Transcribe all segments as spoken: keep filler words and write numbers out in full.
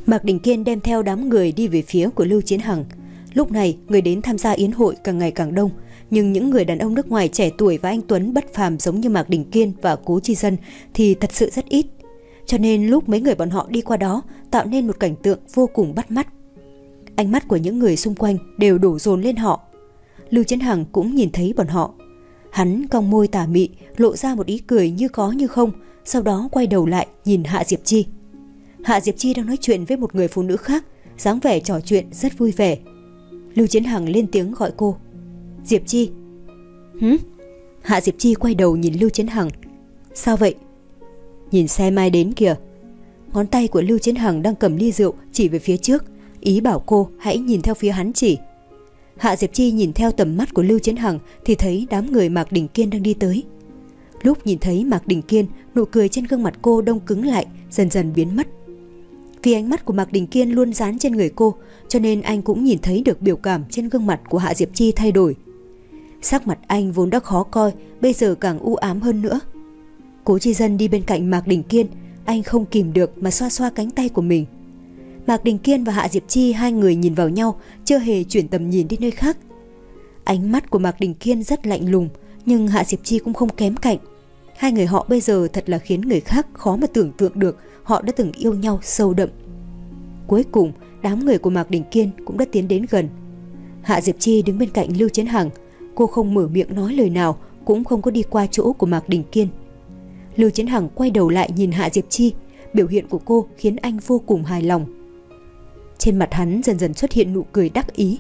Mạc Đình Kiên đem theo đám người đi về phía của Lưu Chiến Hằng. Lúc này, người đến tham gia yến hội càng ngày càng đông, nhưng những người đàn ông nước ngoài trẻ tuổi và anh tuấn bất phàm giống như Mạc Đình Kiên và Cố Chi Dân thì thật sự rất ít. Cho nên lúc mấy người bọn họ đi qua đó, tạo nên một cảnh tượng vô cùng bắt mắt. Ánh mắt của những người xung quanh đều đổ dồn lên họ. Lưu Chiến Hằng cũng nhìn thấy bọn họ. Hắn cong môi tà mị, lộ ra một ý cười như có như không, sau đó quay đầu lại nhìn Hạ Diệp Chi. Hạ Diệp Chi đang nói chuyện với một người phụ nữ khác, dáng vẻ trò chuyện rất vui vẻ. Lưu Chiến Hằng lên tiếng gọi cô. Diệp Chi. Hử? Hạ Diệp Chi quay đầu nhìn Lưu Chiến Hằng. Sao vậy? Nhìn xem ai đến kìa. Ngón tay của Lưu Chiến Hằng đang cầm ly rượu chỉ về phía trước, ý bảo cô hãy nhìn theo phía hắn chỉ. Hạ Diệp Chi nhìn theo tầm mắt của Lưu Chiến Hằng thì thấy đám người Mạc Đình Kiên đang đi tới. Lúc nhìn thấy Mạc Đình Kiên, nụ cười trên gương mặt cô đông cứng lại, dần dần biến mất. Vì ánh mắt của Mạc Đình Kiên luôn dán trên người cô, cho nên anh cũng nhìn thấy được biểu cảm trên gương mặt của Hạ Diệp Chi thay đổi. Sắc mặt anh vốn đã khó coi, bây giờ càng u ám hơn nữa. Cố Chi Dân đi bên cạnh Mạc Đình Kiên, anh không kìm được mà xoa xoa cánh tay của mình. Mạc Đình Kiên và Hạ Diệp Chi hai người nhìn vào nhau, chưa hề chuyển tầm nhìn đi nơi khác. Ánh mắt của Mạc Đình Kiên rất lạnh lùng, nhưng Hạ Diệp Chi cũng không kém cạnh. Hai người họ bây giờ thật là khiến người khác khó mà tưởng tượng được họ đã từng yêu nhau sâu đậm. Cuối cùng, đám người của Mạc Đình Kiên cũng đã tiến đến gần. Hạ Diệp Chi đứng bên cạnh Lưu Chiến Hằng, cô không mở miệng nói lời nào, cũng không có đi qua chỗ của Mạc Đình Kiên. Lưu Chiến Hằng quay đầu lại nhìn Hạ Diệp Chi, biểu hiện của cô khiến anh vô cùng hài lòng. Trên mặt hắn dần dần xuất hiện nụ cười đắc ý.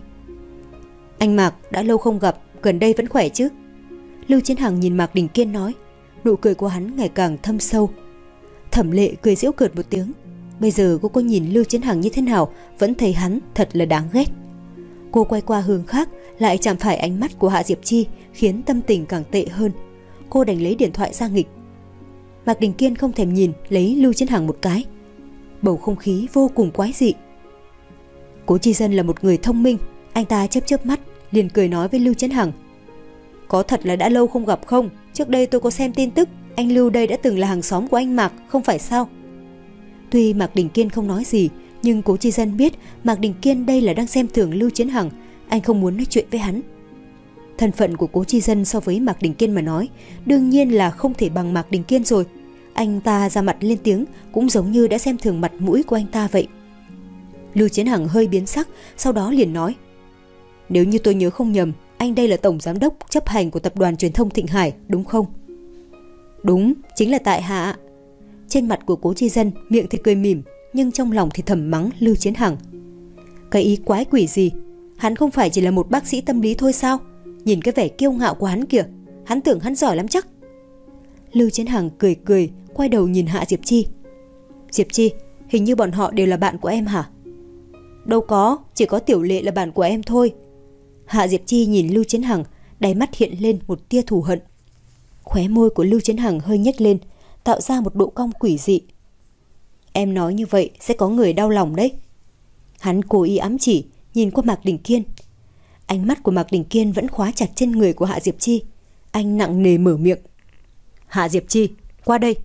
Anh Mạc, đã lâu không gặp, gần đây vẫn khỏe chứ? Lưu Chiến Hằng nhìn Mạc Đình Kiên nói, nụ cười của hắn ngày càng thâm sâu. Thẩm Lệ cười giễu cợt một tiếng. Bây giờ cô có nhìn Lưu Chiến Hằng như thế nào vẫn thấy hắn thật là đáng ghét. Cô quay qua hướng khác, lại chạm phải ánh mắt của Hạ Diệp Chi, khiến tâm tình càng tệ hơn. Cô đành lấy điện thoại ra nghịch. Mạc Đình Kiên không thèm nhìn, lấy Lưu Chiến Hằng một cái. Bầu không khí vô cùng quái dị. Cố Chi Dân là một người thông minh, anh ta chớp chớp mắt, liền cười nói với Lưu Chiến Hằng. Có thật là đã lâu không gặp không? Trước đây tôi có xem tin tức, anh Lưu đây đã từng là hàng xóm của anh Mạc, không phải sao? Tuy Mạc Đình Kiên không nói gì, nhưng Cố Chi Dân biết Mạc Đình Kiên đây là đang xem thường Lưu Chiến Hằng, anh không muốn nói chuyện với hắn. Thân phận của Cố Chi Dân so với Mạc Đình Kiên mà nói, đương nhiên là không thể bằng Mạc Đình Kiên rồi. Anh ta ra mặt lên tiếng cũng giống như đã xem thường mặt mũi của anh ta vậy. Lưu Chiến Hằng hơi biến sắc, sau đó liền nói. Nếu như tôi nhớ không nhầm, anh đây là tổng giám đốc chấp hành của tập đoàn truyền thông Thịnh Hải, đúng không? Đúng, chính là tại hạ. Trên mặt của Cố Chi Dân, miệng thì cười mỉm, nhưng trong lòng thì thầm mắng Lưu Chiến Hằng. Cái ý quái quỷ gì? Hắn không phải chỉ là một bác sĩ tâm lý thôi sao? Nhìn cái vẻ kiêu ngạo của hắn kìa, hắn tưởng hắn giỏi lắm chắc. Lưu Chiến Hằng cười cười, quay đầu nhìn Hạ Diệp Chi. Diệp Chi, hình như bọn họ đều là bạn của em hả? Đâu có, chỉ có Tiểu Lệ là bạn của em thôi. Hạ Diệp Chi nhìn Lưu Chiến Hằng, đáy mắt hiện lên một tia thù hận. Khóe môi của Lưu Chiến Hằng hơi nhếch lên, tạo ra một độ cong quỷ dị. Em nói như vậy sẽ có người đau lòng đấy. Hắn cố ý ám chỉ, nhìn qua Mạc Đình Kiên. Ánh mắt của Mạc Đình Kiên vẫn khóa chặt trên người của Hạ Diệp Chi. Anh nặng nề mở miệng. Hạ Diệp Chi, qua đây.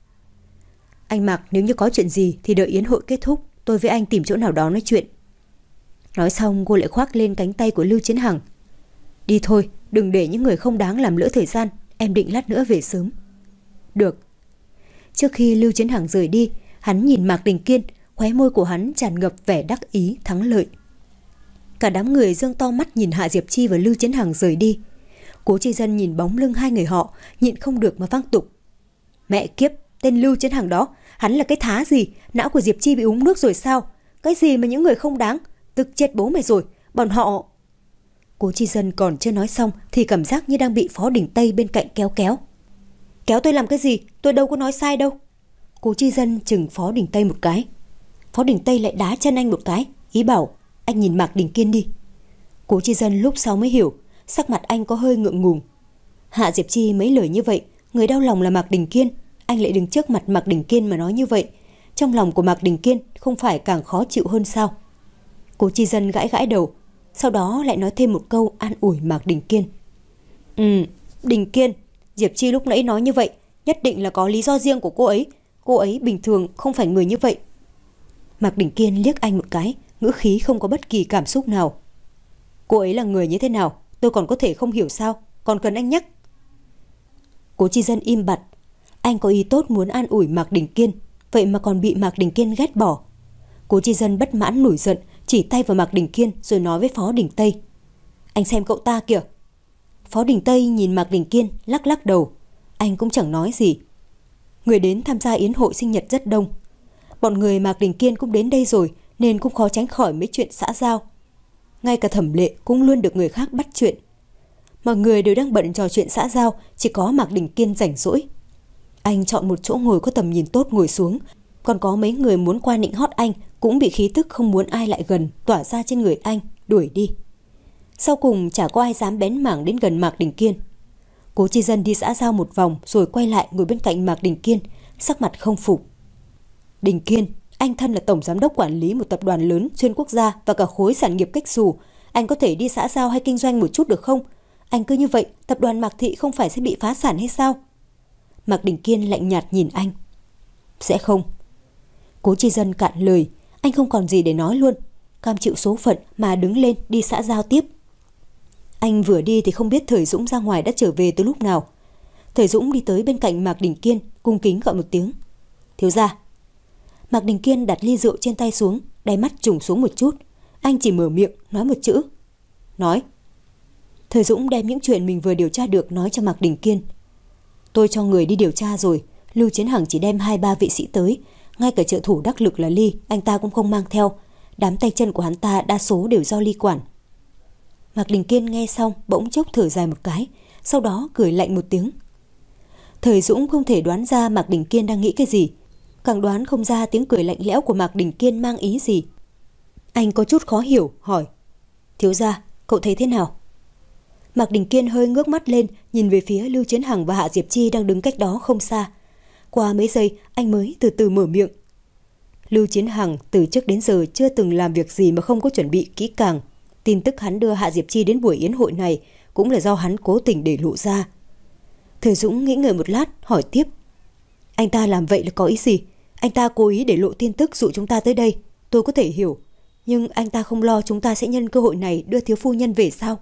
Anh Mạc, nếu như có chuyện gì thì đợi yến hội kết thúc, tôi với anh tìm chỗ nào đó nói chuyện. Nói xong cô lại khoác lên cánh tay của Lưu Chiến Hằng. Đi thôi, đừng để những người không đáng làm lỡ thời gian, em định lát nữa về sớm. Được. Trước khi Lưu Chiến Hằng rời đi, hắn nhìn Mạc Đình Kiên, khóe môi của hắn tràn ngập vẻ đắc ý thắng lợi. Cả đám người giương to mắt nhìn Hạ Diệp Chi và Lưu Chiến Hằng rời đi. Cố Chi Dân nhìn bóng lưng hai người họ, nhịn không được mà vang tục. Mẹ kiếp, tên Lưu Chiến Hằng đó, hắn là cái thá gì? Não của Diệp Chi bị uống nước rồi sao? Cái gì mà những người không đáng? Tức chết bố mày rồi, bọn họ... Cố Chi Dân còn chưa nói xong thì cảm giác như đang bị Phó Đình Tây bên cạnh kéo kéo. Kéo tôi làm cái gì? Tôi đâu có nói sai đâu. Cố Chi Dân chừng Phó Đình Tây một cái. Phó Đình Tây lại đá chân anh một cái, ý bảo anh nhìn Mạc Đình Kiên đi. Cố Chi Dân lúc sau mới hiểu, sắc mặt anh có hơi ngượng ngùng. Hạ Diệp Chi mấy lời như vậy, người đau lòng là Mạc Đình Kiên, anh lại đứng trước mặt Mạc Đình Kiên mà nói như vậy, trong lòng của Mạc Đình Kiên không phải càng khó chịu hơn sao? Cố Chi Dân gãi gãi đầu, sau đó lại nói thêm một câu an ủi Mạc Đình Kiên. Ừ, Đình Kiên, Diệp Chi lúc nãy nói như vậy, nhất định là có lý do riêng của cô ấy. Cô ấy bình thường không phải người như vậy. Mạc Đình Kiên liếc anh một cái, ngữ khí không có bất kỳ cảm xúc nào. Cô ấy là người như thế nào, tôi còn có thể không hiểu sao, còn cần anh nhắc? Cố Chi Dân im bặt. Anh có ý tốt muốn an ủi Mạc Đình Kiên, vậy mà còn bị Mạc Đình Kiên ghét bỏ. Cố Chi Dân bất mãn nổi giận, chỉ tay vào Mạc Đình Kiên rồi nói với Phó Đình Tây. Anh xem cậu ta kìa. Phó Đình Tây nhìn Mạc Đình Kiên lắc lắc đầu. Anh cũng chẳng nói gì. Người đến tham gia yến hội sinh nhật rất đông. Bọn người Mạc Đình Kiên cũng đến đây rồi, nên cũng khó tránh khỏi mấy chuyện xã giao. Ngay cả Thẩm Lệ cũng luôn được người khác bắt chuyện. Mọi người đều đang bận trò chuyện xã giao, chỉ có Mạc Đình Kiên rảnh rỗi. Anh chọn một chỗ ngồi có tầm nhìn tốt ngồi xuống. Còn có mấy người muốn qua nịnh hót anh cũng bị khí tức không muốn ai lại gần tỏa ra trên người anh, đuổi đi. Sau cùng chả có ai dám bén mảng đến gần Mạc Đình Kiên. Cố Chi Dân đi xã giao một vòng rồi quay lại ngồi bên cạnh Mạc Đình Kiên, sắc mặt không phục. Đình Kiên, anh thân là tổng giám đốc quản lý một tập đoàn lớn xuyên quốc gia và cả khối sản nghiệp cách xù. Anh có thể đi xã giao hay kinh doanh một chút được không? Anh cứ như vậy, tập đoàn Mạc Thị không phải sẽ bị phá sản hay sao? Mạc Đình Kiên lạnh nhạt nhìn anh. Sẽ không. Cố Chi Dân cạn lời, anh không còn gì để nói luôn. Cam chịu số phận mà đứng lên đi xã giao tiếp. Anh vừa đi thì không biết Thời Dũng ra ngoài đã trở về từ lúc nào. Thời Dũng đi tới bên cạnh Mạc Đình Kiên, cung kính gọi một tiếng. Thiếu gia. Mạc Đình Kiên đặt ly rượu trên tay xuống, đáy mắt trùng xuống một chút. Anh chỉ mở miệng nói một chữ. Nói. Thời Dũng đem những chuyện mình vừa điều tra được nói cho Mạc Đình Kiên. Tôi cho người đi điều tra rồi, Lưu Chiến Hằng chỉ đem hai ba vị sĩ tới, ngay cả trợ thủ đắc lực là Ly, anh ta cũng không mang theo. Đám tay chân của hắn ta đa số đều do Ly quản. Mạc Đình Kiên nghe xong bỗng chốc thở dài một cái, sau đó cười lạnh một tiếng. Thời Dũng không thể đoán ra Mạc Đình Kiên đang nghĩ cái gì, càng đoán không ra tiếng cười lạnh lẽo của Mạc Đình Kiên mang ý gì. Anh có chút khó hiểu, hỏi. Thiếu gia, cậu thấy thế nào? Mạc Đình Kiên hơi ngước mắt lên, nhìn về phía Lưu Chiến Hằng và Hạ Diệp Chi đang đứng cách đó không xa. Qua mấy giây, anh mới từ từ mở miệng. Lưu Chiến Hằng từ trước đến giờ chưa từng làm việc gì mà không có chuẩn bị kỹ càng. Tin tức hắn đưa Hạ Diệp Chi đến buổi yến hội này cũng là do hắn cố tình để lộ ra. Thời Dũng nghĩ ngợi một lát, hỏi tiếp. Anh ta làm vậy là có ý gì? Anh ta cố ý để lộ tin tức dụ chúng ta tới đây, tôi có thể hiểu. Nhưng anh ta không lo chúng ta sẽ nhân cơ hội này đưa thiếu phu nhân về sao?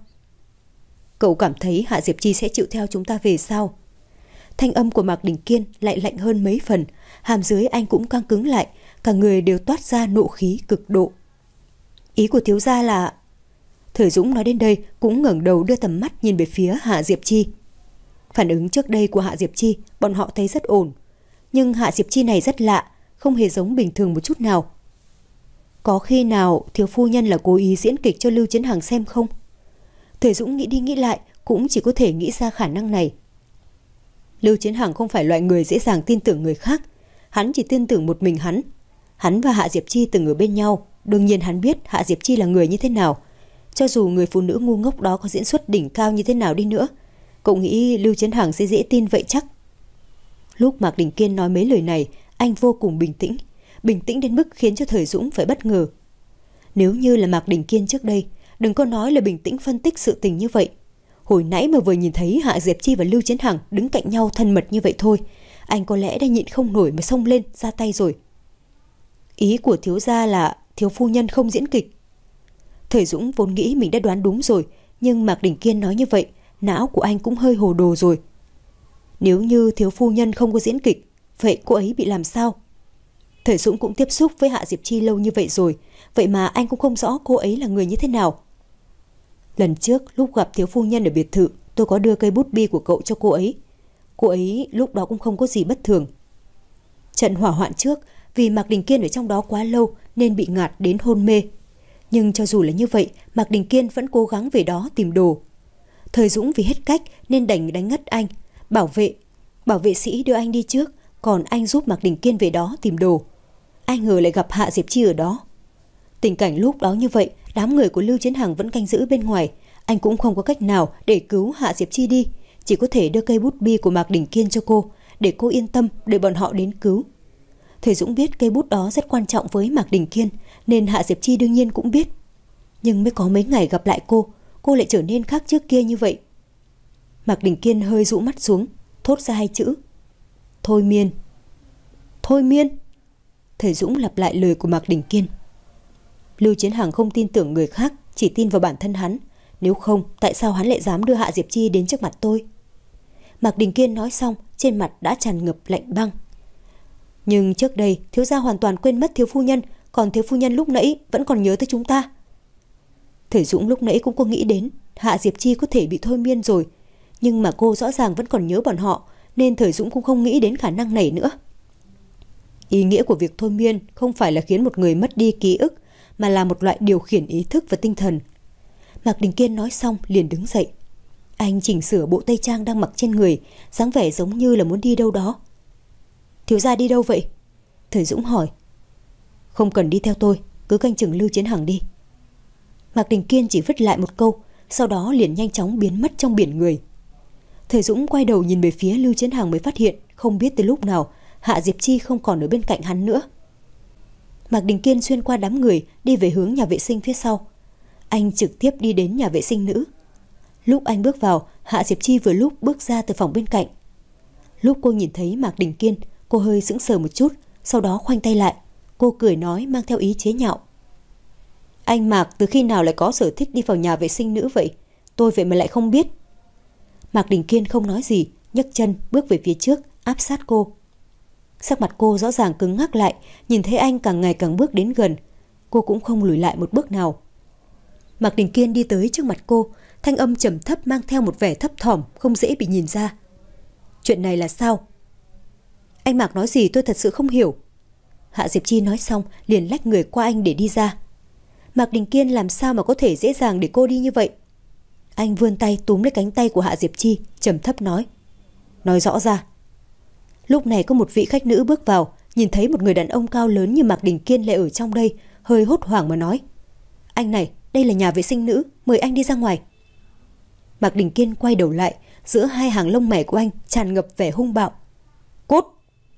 Cậu cảm thấy Hạ Diệp Chi sẽ chịu theo chúng ta về sao? Thanh âm của Mạc Đình Kiên lại lạnh hơn mấy phần, hàm dưới anh cũng căng cứng lại, cả người đều toát ra nộ khí cực độ. Ý của thiếu gia là... Thời Dũng nói đến đây cũng ngẩng đầu đưa tầm mắt nhìn về phía Hạ Diệp Chi. Phản ứng trước đây của Hạ Diệp Chi bọn họ thấy rất ổn, nhưng Hạ Diệp Chi này rất lạ, không hề giống bình thường một chút nào. Có khi nào thiếu phu nhân là cố ý diễn kịch cho Lưu Chiến Hằng xem không? Thời Dũng nghĩ đi nghĩ lại cũng chỉ có thể nghĩ ra khả năng này. Lưu Chiến Hằng không phải loại người dễ dàng tin tưởng người khác, hắn chỉ tin tưởng một mình hắn. Hắn và Hạ Diệp Chi từng ở bên nhau, đương nhiên hắn biết Hạ Diệp Chi là người như thế nào. Cho dù người phụ nữ ngu ngốc đó có diễn xuất đỉnh cao như thế nào đi nữa, cậu nghĩ Lưu Chiến Hằng sẽ dễ tin vậy chắc? Lúc Mạc Đình Kiên nói mấy lời này, anh vô cùng bình tĩnh, bình tĩnh đến mức khiến cho Thời Dũng phải bất ngờ. Nếu như là Mạc Đình Kiên trước đây, đừng có nói là bình tĩnh phân tích sự tình như vậy. Hồi nãy mà vừa nhìn thấy Hạ Diệp Chi và Lưu Chiến Hằng đứng cạnh nhau thân mật như vậy thôi, anh có lẽ đã nhịn không nổi mà xông lên ra tay rồi. Ý của thiếu gia là thiếu phu nhân không diễn kịch. Thời Dũng vốn nghĩ mình đã đoán đúng rồi, nhưng Mạc Đình Kiên nói như vậy, não của anh cũng hơi hồ đồ rồi. Nếu như thiếu phu nhân không có diễn kịch, vậy cô ấy bị làm sao? Thời Dũng cũng tiếp xúc với Hạ Diệp Chi lâu như vậy rồi, vậy mà anh cũng không rõ cô ấy là người như thế nào. Lần trước lúc gặp thiếu phu nhân ở biệt thự, tôi có đưa cây bút bi của cậu cho cô ấy. Cô ấy lúc đó cũng không có gì bất thường. Trận hỏa hoạn trước, vì Mạc Đình Kiên ở trong đó quá lâu nên bị ngạt đến hôn mê. Nhưng cho dù là như vậy, Mạc Đình Kiên vẫn cố gắng về đó tìm đồ. Thời Dũng vì hết cách nên đành đánh ngất anh, bảo vệ. Bảo vệ sĩ đưa anh đi trước, còn anh giúp Mạc Đình Kiên về đó tìm đồ. Ai ngờ lại gặp Hạ Diệp Chi ở đó. Tình cảnh lúc đó như vậy, đám người của Lưu Chiến Hằng vẫn canh giữ bên ngoài. Anh cũng không có cách nào để cứu Hạ Diệp Chi đi, chỉ có thể đưa cây bút bi của Mạc Đình Kiên cho cô, để cô yên tâm để bọn họ đến cứu. Thời Dũng biết cây bút đó rất quan trọng với Mạc Đình Kiên, nên Hạ Diệp Chi đương nhiên cũng biết. Nhưng mới có mấy ngày gặp lại cô, cô lại trở nên khác trước kia như vậy. Mạc Đình Kiên hơi rũ mắt xuống, thốt ra hai chữ. Thôi miên. Thôi miên. Thầy Dũng lặp lại lời của Mạc Đình Kiên. Lưu Chiến Hằng không tin tưởng người khác, chỉ tin vào bản thân hắn. Nếu không, tại sao hắn lại dám đưa Hạ Diệp Chi đến trước mặt tôi? Mạc Đình Kiên nói xong, trên mặt đã tràn ngập lạnh băng. Nhưng trước đây, thiếu gia hoàn toàn quên mất thiếu phu nhân, còn thiếu phu nhân lúc nãy vẫn còn nhớ tới chúng ta. Thầy Dũng lúc nãy cũng có nghĩ đến Hạ Diệp Chi có thể bị thôi miên rồi, nhưng mà cô rõ ràng vẫn còn nhớ bọn họ, nên thầy Dũng cũng không nghĩ đến khả năng này nữa. Ý nghĩa của việc thôi miên không phải là khiến một người mất đi ký ức, mà là một loại điều khiển ý thức và tinh thần. Mạc Đình Kiên nói xong liền đứng dậy. Anh chỉnh sửa bộ tây trang đang mặc trên người, dáng vẻ giống như là muốn đi đâu đó. Thiếu gia đi đâu vậy? Thầy Dũng hỏi. Không cần đi theo tôi, cứ canh chừng Lưu Chiến Hằng đi. Mạc Đình Kiên chỉ vứt lại một câu, sau đó liền nhanh chóng biến mất trong biển người. Thầy Dũng quay đầu nhìn về phía Lưu Chiến Hằng mới phát hiện không biết từ lúc nào Hạ Diệp Chi không còn ở bên cạnh hắn nữa. Mạc Đình Kiên xuyên qua đám người đi về hướng nhà vệ sinh phía sau. Anh trực tiếp đi đến nhà vệ sinh nữ. Lúc anh bước vào, Hạ Diệp Chi vừa lúc bước ra từ phòng bên cạnh. Lúc cô nhìn thấy Mạc Đình Kiên, cô hơi sững sờ một chút, sau đó khoanh tay lại. Cô cười nói mang theo ý chế nhạo. Anh Mạc từ khi nào lại có sở thích đi vào nhà vệ sinh nữ vậy? Tôi vậy mà lại không biết. Mạc Đình Kiên không nói gì, nhấc chân bước về phía trước, áp sát cô. Sắc mặt cô rõ ràng cứng ngắc lại, nhìn thấy anh càng ngày càng bước đến gần. Cô cũng không lùi lại một bước nào. Mạc Đình Kiên đi tới trước mặt cô, thanh âm trầm thấp mang theo một vẻ thấp thỏm không dễ bị nhìn ra. Chuyện này là sao? Anh Mạc nói gì tôi thật sự không hiểu. Hạ Diệp Chi nói xong liền lách người qua anh để đi ra. Mạc Đình Kiên làm sao mà có thể dễ dàng để cô đi như vậy? Anh vươn tay túm lấy cánh tay của Hạ Diệp Chi, trầm thấp nói. Nói rõ ra. Lúc này có một vị khách nữ bước vào, nhìn thấy một người đàn ông cao lớn như Mạc Đình Kiên lại ở trong đây, hơi hốt hoảng mà nói. Anh này, đây là nhà vệ sinh nữ, mời anh đi ra ngoài. Mạc Đình Kiên quay đầu lại, giữa hai hàng lông mày của anh tràn ngập vẻ hung bạo. Cút!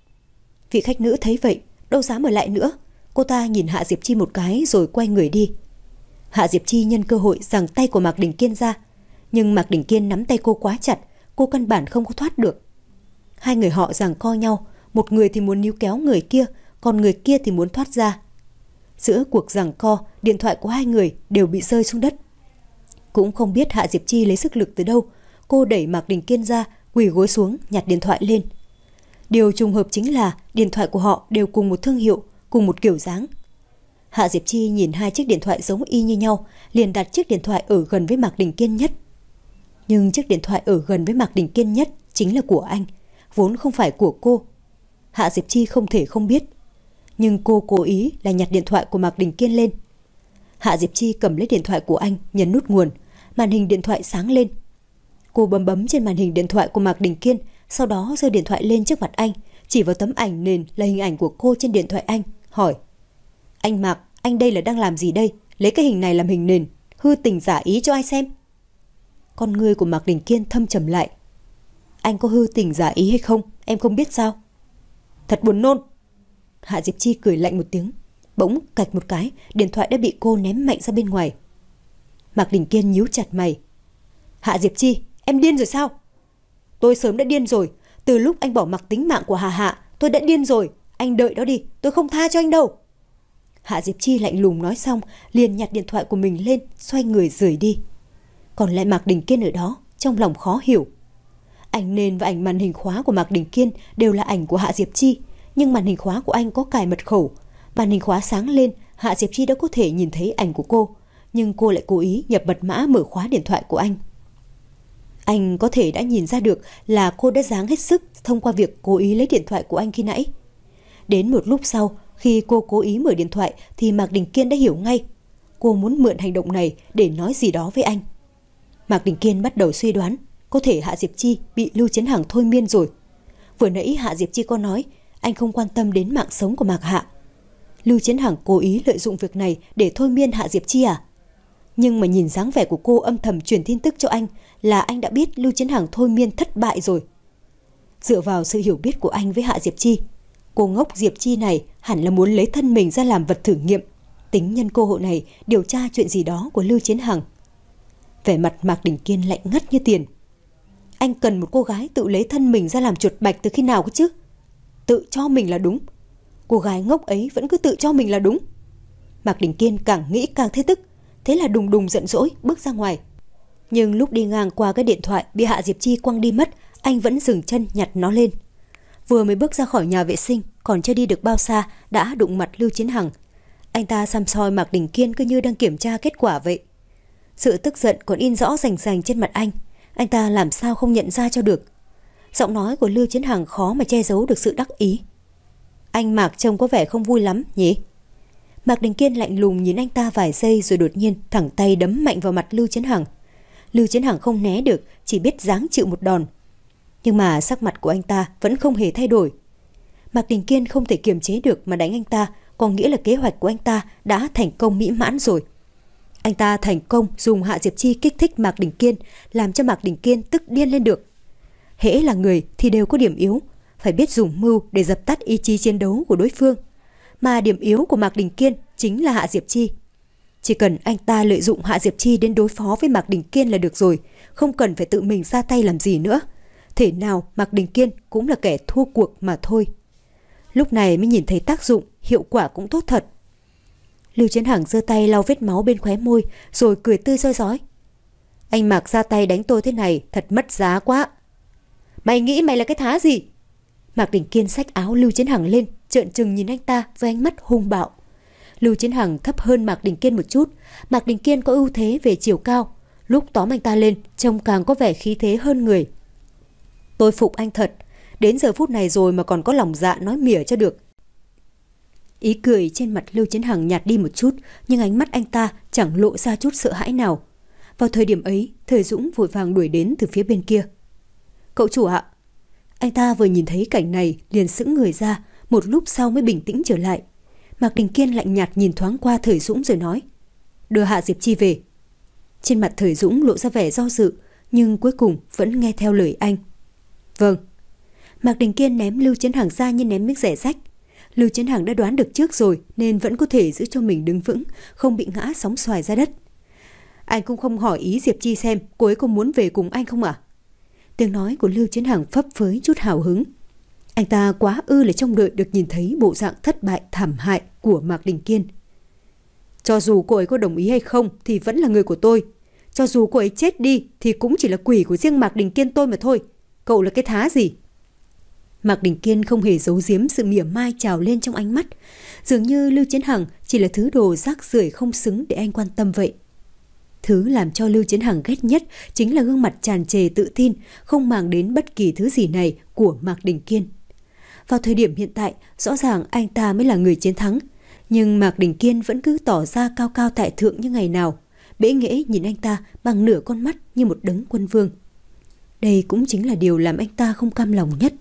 Vị khách nữ thấy vậy, đâu dám ở lại nữa. Cô ta nhìn Hạ Diệp Chi một cái rồi quay người đi. Hạ Diệp Chi nhân cơ hội giằng tay của Mạc Đình Kiên ra, nhưng Mạc Đình Kiên nắm tay cô quá chặt, cô căn bản không có thoát được. Hai người họ giằng co nhau, một người thì muốn níu kéo người kia, còn người kia thì muốn thoát ra. Giữa cuộc giằng co, điện thoại của hai người đều bị rơi xuống đất. Cũng không biết Hạ Diệp Chi lấy sức lực từ đâu, cô đẩy Mạc Đình Kiên ra, quỳ gối xuống nhặt điện thoại lên. Điều trùng hợp chính là điện thoại của họ đều cùng một thương hiệu, cùng một kiểu dáng. Hạ Diệp Chi nhìn hai chiếc điện thoại giống y như nhau, liền đặt chiếc điện thoại ở gần với Mạc Đình Kiên nhất. Nhưng chiếc điện thoại ở gần với Mạc Đình Kiên nhất chính là của anh, vốn không phải của cô. Hạ Diệp Chi không thể không biết, nhưng cô cố ý là nhặt điện thoại của Mạc Đình Kiên lên. Hạ Diệp Chi cầm lấy điện thoại của anh, nhấn nút nguồn, màn hình điện thoại sáng lên. Cô bấm bấm trên màn hình điện thoại của Mạc Đình Kiên, sau đó giơ điện thoại lên trước mặt anh, chỉ vào tấm ảnh nền là hình ảnh của cô trên điện thoại anh, hỏi. Anh Mạc, anh đây là đang làm gì đây? Lấy cái hình này làm hình nền, hư tình giả ý cho ai xem? Con ngươi của Mạc Đình Kiên thâm trầm lại. Anh có hư tình giả ý hay không, em không biết sao? Thật buồn nôn. Hạ Diệp Chi cười lạnh một tiếng, bỗng cạch một cái, điện thoại đã bị cô ném mạnh ra bên ngoài. Mạc Đình Kiên nhíu chặt mày. Hạ Diệp Chi, em điên rồi sao? Tôi sớm đã điên rồi, từ lúc anh bỏ mặc tính mạng của Hà Hạ, tôi đã điên rồi, anh đợi đó đi, tôi không tha cho anh đâu. Hạ Diệp Chi lạnh lùng nói xong, liền nhặt điện thoại của mình lên, xoay người rời đi. Còn lại Mạc Đình Kiên ở đó, trong lòng khó hiểu. Ảnh nền và ảnh màn hình khóa của Mạc Đình Kiên đều là ảnh của Hạ Diệp Chi, nhưng màn hình khóa của anh có cài mật khẩu. Màn hình khóa sáng lên, Hạ Diệp Chi đã có thể nhìn thấy ảnh của cô, nhưng cô lại cố ý nhập mật mã mở khóa điện thoại của anh. Anh có thể đã nhìn ra được là cô đã giáng hết sức thông qua việc cố ý lấy điện thoại của anh khi nãy. Đến một lúc sau, khi cô cố ý mở điện thoại thì Mạc Đình Kiên đã hiểu ngay. Cô muốn mượn hành động này để nói gì đó với anh. Mạc Đình Kiên bắt đầu suy đoán, có thể Hạ Diệp Chi bị Lưu Chiến Hằng thôi miên rồi. Vừa nãy Hạ Diệp Chi có nói anh không quan tâm đến mạng sống của Mạc Hạ. Lưu Chiến Hằng cố ý lợi dụng việc này để thôi miên Hạ Diệp Chi à? Nhưng mà nhìn dáng vẻ của cô âm thầm truyền tin tức cho anh là anh đã biết Lưu Chiến Hằng thôi miên thất bại rồi. Dựa vào sự hiểu biết của anh với Hạ Diệp Chi, cô ngốc Diệp Chi này hẳn là muốn lấy thân mình ra làm vật thử nghiệm, tính nhân cơ hội này điều tra chuyện gì đó của Lưu Chiến Hằng. Vẻ mặt Mạc Đình Kiên lạnh ngắt như tiền. Anh cần một cô gái tự lấy thân mình ra làm chuột bạch từ khi nào cơ chứ? Tự cho mình là đúng. Cô gái ngốc ấy vẫn cứ tự cho mình là đúng. Mạc Đình Kiên càng nghĩ càng thấy tức, thế là đùng đùng giận dỗi bước ra ngoài. Nhưng lúc đi ngang qua cái điện thoại bị Hạ Diệp Chi quăng đi mất, anh vẫn dừng chân nhặt nó lên. Vừa mới bước ra khỏi nhà vệ sinh, còn chưa đi được bao xa đã đụng mặt Lưu Chiến Hằng. Anh ta săm soi Mạc Đình Kiên cứ như đang kiểm tra kết quả vậy. Sự tức giận còn in rõ rành rành trên mặt anh, anh ta làm sao không nhận ra cho được. Giọng nói của Lưu Chiến Hằng khó mà che giấu được sự đắc ý. Anh Mạc trông có vẻ không vui lắm nhỉ? Mạc Đình Kiên lạnh lùng nhìn anh ta vài giây rồi đột nhiên thẳng tay đấm mạnh vào mặt Lưu Chiến Hằng. Lưu Chiến Hằng không né được, chỉ biết giáng chịu một đòn. Nhưng mà sắc mặt của anh ta vẫn không hề thay đổi. Mạc Đình Kiên không thể kiềm chế được mà đánh anh ta, có nghĩa là kế hoạch của anh ta đã thành công mỹ mãn rồi. Anh ta thành công dùng Hạ Diệp Chi kích thích Mạc Đình Kiên, làm cho Mạc Đình Kiên tức điên lên được. Hễ là người thì đều có điểm yếu, phải biết dùng mưu để dập tắt ý chí chiến đấu của đối phương. Mà điểm yếu của Mạc Đình Kiên chính là Hạ Diệp Chi. Chỉ cần anh ta lợi dụng Hạ Diệp Chi đến đối phó với Mạc Đình Kiên là được rồi, không cần phải tự mình ra tay làm gì nữa. Thể nào Mạc Đình Kiên cũng là kẻ thua cuộc mà thôi. Lúc này mới nhìn thấy tác dụng, hiệu quả cũng tốt thật. Lưu Chiến Hằng giơ tay lau vết máu bên khóe môi, rồi cười tươi soi rói. Anh Mạc ra tay đánh tôi thế này thật mất giá quá. Mày nghĩ mày là cái thá gì? Mạc Đình Kiên xách áo Lưu Chiến Hằng lên, trợn trừng nhìn anh ta với ánh mắt hung bạo. Lưu Chiến Hằng thấp hơn Mạc Đình Kiên một chút, Mạc Đình Kiên có ưu thế về chiều cao, lúc tóm anh ta lên trông càng có vẻ khí thế hơn người. Tôi phục anh thật, đến giờ phút này rồi mà còn có lòng dạ nói mỉa cho được. Ý cười trên mặt Lưu Chiến Hằng nhạt đi một chút, nhưng ánh mắt anh ta chẳng lộ ra chút sợ hãi nào. Vào thời điểm ấy, Thời Dũng vội vàng đuổi đến từ phía bên kia. Cậu chủ ạ. Anh ta vừa nhìn thấy cảnh này liền sững người ra, một lúc sau mới bình tĩnh trở lại. Mạc Đình Kiên lạnh nhạt nhìn thoáng qua Thời Dũng rồi nói, đưa Hạ Diệp Chi về. Trên mặt Thời Dũng lộ ra vẻ do dự, nhưng cuối cùng vẫn nghe theo lời anh. Vâng. Mạc Đình Kiên ném Lưu Chiến Hằng ra như ném miếng rẻ rách. Lưu Chiến Hằng đã đoán được trước rồi nên vẫn có thể giữ cho mình đứng vững, không bị ngã sóng xoài ra đất. Anh cũng không hỏi ý Diệp Chi xem cô ấy có muốn về cùng anh không ạ? À? Tiếng nói của Lưu Chiến Hằng phấp phới chút hào hứng. Anh ta quá ư là trông đợi được nhìn thấy bộ dạng thất bại thảm hại của Mạc Đình Kiên. Cho dù cô ấy có đồng ý hay không thì vẫn là người của tôi. Cho dù cô ấy chết đi thì cũng chỉ là quỷ của riêng Mạc Đình Kiên tôi mà thôi. Cậu là cái thá gì? Mạc Đình Kiên không hề giấu giếm sự mỉa mai trào lên trong ánh mắt. Dường như Lưu Chiến Hằng chỉ là thứ đồ rác rưởi không xứng để anh quan tâm vậy. Thứ làm cho Lưu Chiến Hằng ghét nhất chính là gương mặt tràn trề tự tin, không màng đến bất kỳ thứ gì này của Mạc Đình Kiên. Vào thời điểm hiện tại, rõ ràng anh ta mới là người chiến thắng, nhưng Mạc Đình Kiên vẫn cứ tỏ ra cao cao tại thượng như ngày nào, bẽ nghễ nhìn anh ta bằng nửa con mắt như một đấng quân vương. Đây cũng chính là điều làm anh ta không cam lòng nhất.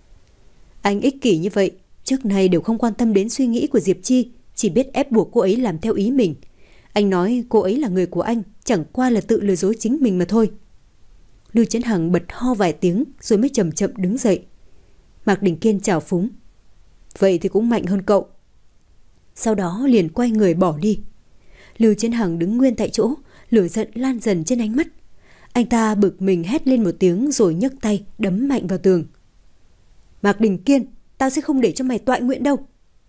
Anh ích kỷ như vậy, trước nay đều không quan tâm đến suy nghĩ của Diệp Chi, chỉ biết ép buộc cô ấy làm theo ý mình. Anh nói cô ấy là người của anh, chẳng qua là tự lừa dối chính mình mà thôi. Lưu Chiến Hằng bật ho vài tiếng rồi mới chậm chậm đứng dậy. Mạc Đình Kiên chào phúng. Vậy thì cũng mạnh hơn cậu. Sau đó liền quay người bỏ đi. Lưu Chiến Hằng đứng nguyên tại chỗ, lửa giận lan dần trên ánh mắt. Anh ta bực mình hét lên một tiếng rồi nhấc tay đấm mạnh vào tường. Mạc Đình Kiên, tao sẽ không để cho mày toại nguyện đâu.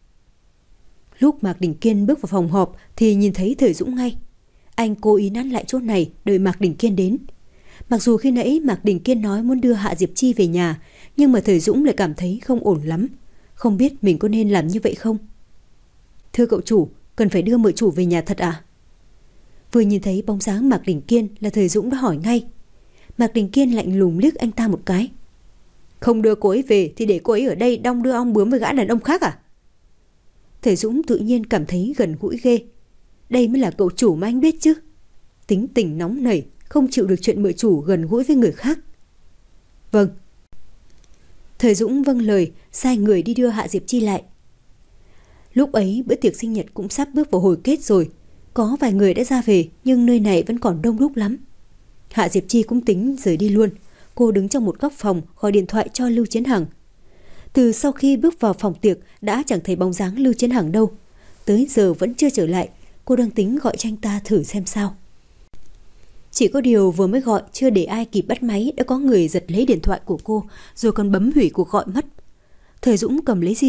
Lúc Mạc Đình Kiên bước vào phòng họp thì nhìn thấy Thời Dũng ngay. Anh cố ý nán lại chỗ này đợi Mạc Đình Kiên đến. Mặc dù khi nãy Mạc Đình Kiên nói muốn đưa Hạ Diệp Chi về nhà, nhưng mà Thời Dũng lại cảm thấy không ổn lắm. Không biết mình có nên làm như vậy không? Thưa cậu chủ, cần phải đưa mợ chủ về nhà thật à? Vừa nhìn thấy bóng dáng Mạc Đình Kiên là Thời Dũng đã hỏi ngay. Mạc Đình Kiên lạnh lùng liếc anh ta một cái. Không đưa cô ấy về thì để cô ấy ở đây đong đưa ong bướm với gã đàn ông khác à? Thời Dũng tự nhiên cảm thấy gần gũi ghê. Đây mới là cậu chủ mà anh biết chứ. Tính tình nóng nảy, không chịu được chuyện mợ chủ gần gũi với người khác. Vâng. Thời Dũng vâng lời, sai người đi đưa Hạ Diệp Chi lại. Lúc ấy bữa tiệc sinh nhật cũng sắp bước vào hồi kết rồi. Có vài người đã ra về, nhưng nơi này vẫn còn đông đúc lắm. Hạ Diệp Chi cũng tính rời đi luôn. Cô đứng trong một góc phòng gọi điện thoại cho Lưu Chiến Hằng. Từ sau khi bước vào phòng tiệc đã chẳng thấy bóng dáng Lưu Chiến Hằng đâu. Tới giờ vẫn chưa trở lại. Cô đang tính gọi cho anh ta thử xem sao. Chỉ có điều vừa mới gọi chưa để ai kịp bắt máy đã có người giật lấy điện thoại của cô rồi còn bấm hủy cuộc gọi mất. Thời Dũng cầm lấy di động,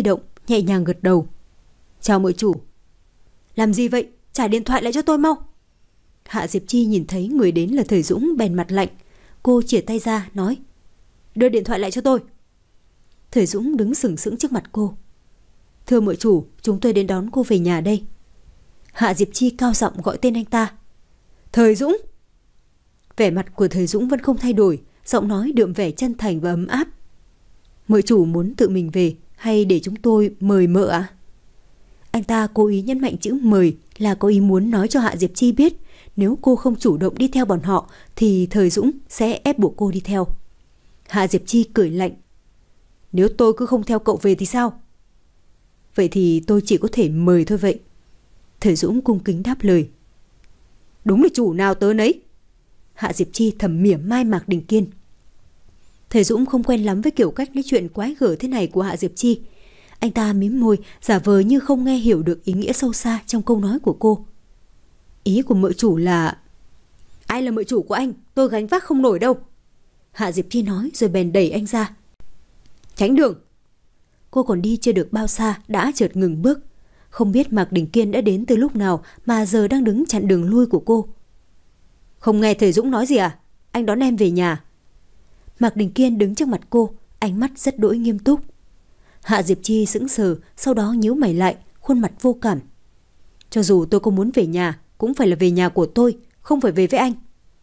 nhẹ nhàng gật đầu. Chào mợ chủ. Làm gì vậy? Trả điện thoại lại cho tôi mau. Hạ Diệp Chi nhìn thấy người đến là Thời Dũng bèn mặt lạnh. Cô chìa tay ra nói, đưa điện thoại lại cho tôi. Thời Dũng đứng sừng sững trước mặt cô. Thưa mợ chủ, chúng tôi đến đón cô về nhà đây. Hạ Diệp Chi cao giọng gọi tên anh ta. Thời Dũng. Vẻ mặt của Thời Dũng vẫn không thay đổi, giọng nói đượm vẻ chân thành và ấm áp. Mợ chủ muốn tự mình về hay để chúng tôi mời mợ ạ? À? Anh ta cố ý nhấn mạnh chữ mời là có ý muốn nói cho Hạ Diệp Chi biết nếu cô không chủ động đi theo bọn họ thì Thời Dũng sẽ ép buộc cô đi theo. Hạ Diệp Chi cười lạnh. Nếu tôi cứ không theo cậu về thì sao? Vậy thì tôi chỉ có thể mời thôi vậy. Thời Dũng cung kính đáp lời. Đúng là chủ nào tớ nấy. Hạ Diệp Chi thầm mỉa mai Mạc Đình Kiên. Thời Dũng không quen lắm với kiểu cách nói chuyện quái gở thế này của Hạ Diệp Chi. Anh ta mím môi, giả vờ như không nghe hiểu được ý nghĩa sâu xa trong câu nói của cô. Ý của mợ chủ là... Ai là mợ chủ của anh? Tôi gánh vác không nổi đâu. Hạ Diệp Chi nói rồi bèn đẩy anh ra. Tránh đường. Cô còn đi chưa được bao xa đã chợt ngừng bước. Không biết Mạc Đình Kiên đã đến từ lúc nào mà giờ đang đứng chặn đường lui của cô. Không nghe Thời Dũng nói gì à? Anh đón em về nhà. Mạc Đình Kiên đứng trước mặt cô, ánh mắt rất đỗi nghiêm túc. Hạ Diệp Chi sững sờ, sau đó nhíu mày lại, khuôn mặt vô cảm. Cho dù tôi có muốn về nhà, cũng phải là về nhà của tôi, không phải về với anh.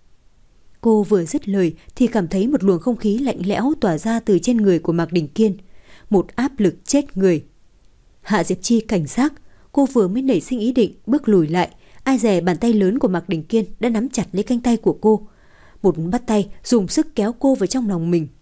Cô vừa dứt lời thì cảm thấy một luồng không khí lạnh lẽo tỏa ra từ trên người của Mạc Đình Kiên. Một áp lực chết người. Hạ Diệp Chi cảnh giác, cô vừa mới nảy sinh ý định bước lùi lại, ai dè bàn tay lớn của Mạc Đình Kiên đã nắm chặt lấy cánh tay của cô. Một bắt tay dùng sức kéo cô vào trong lòng mình.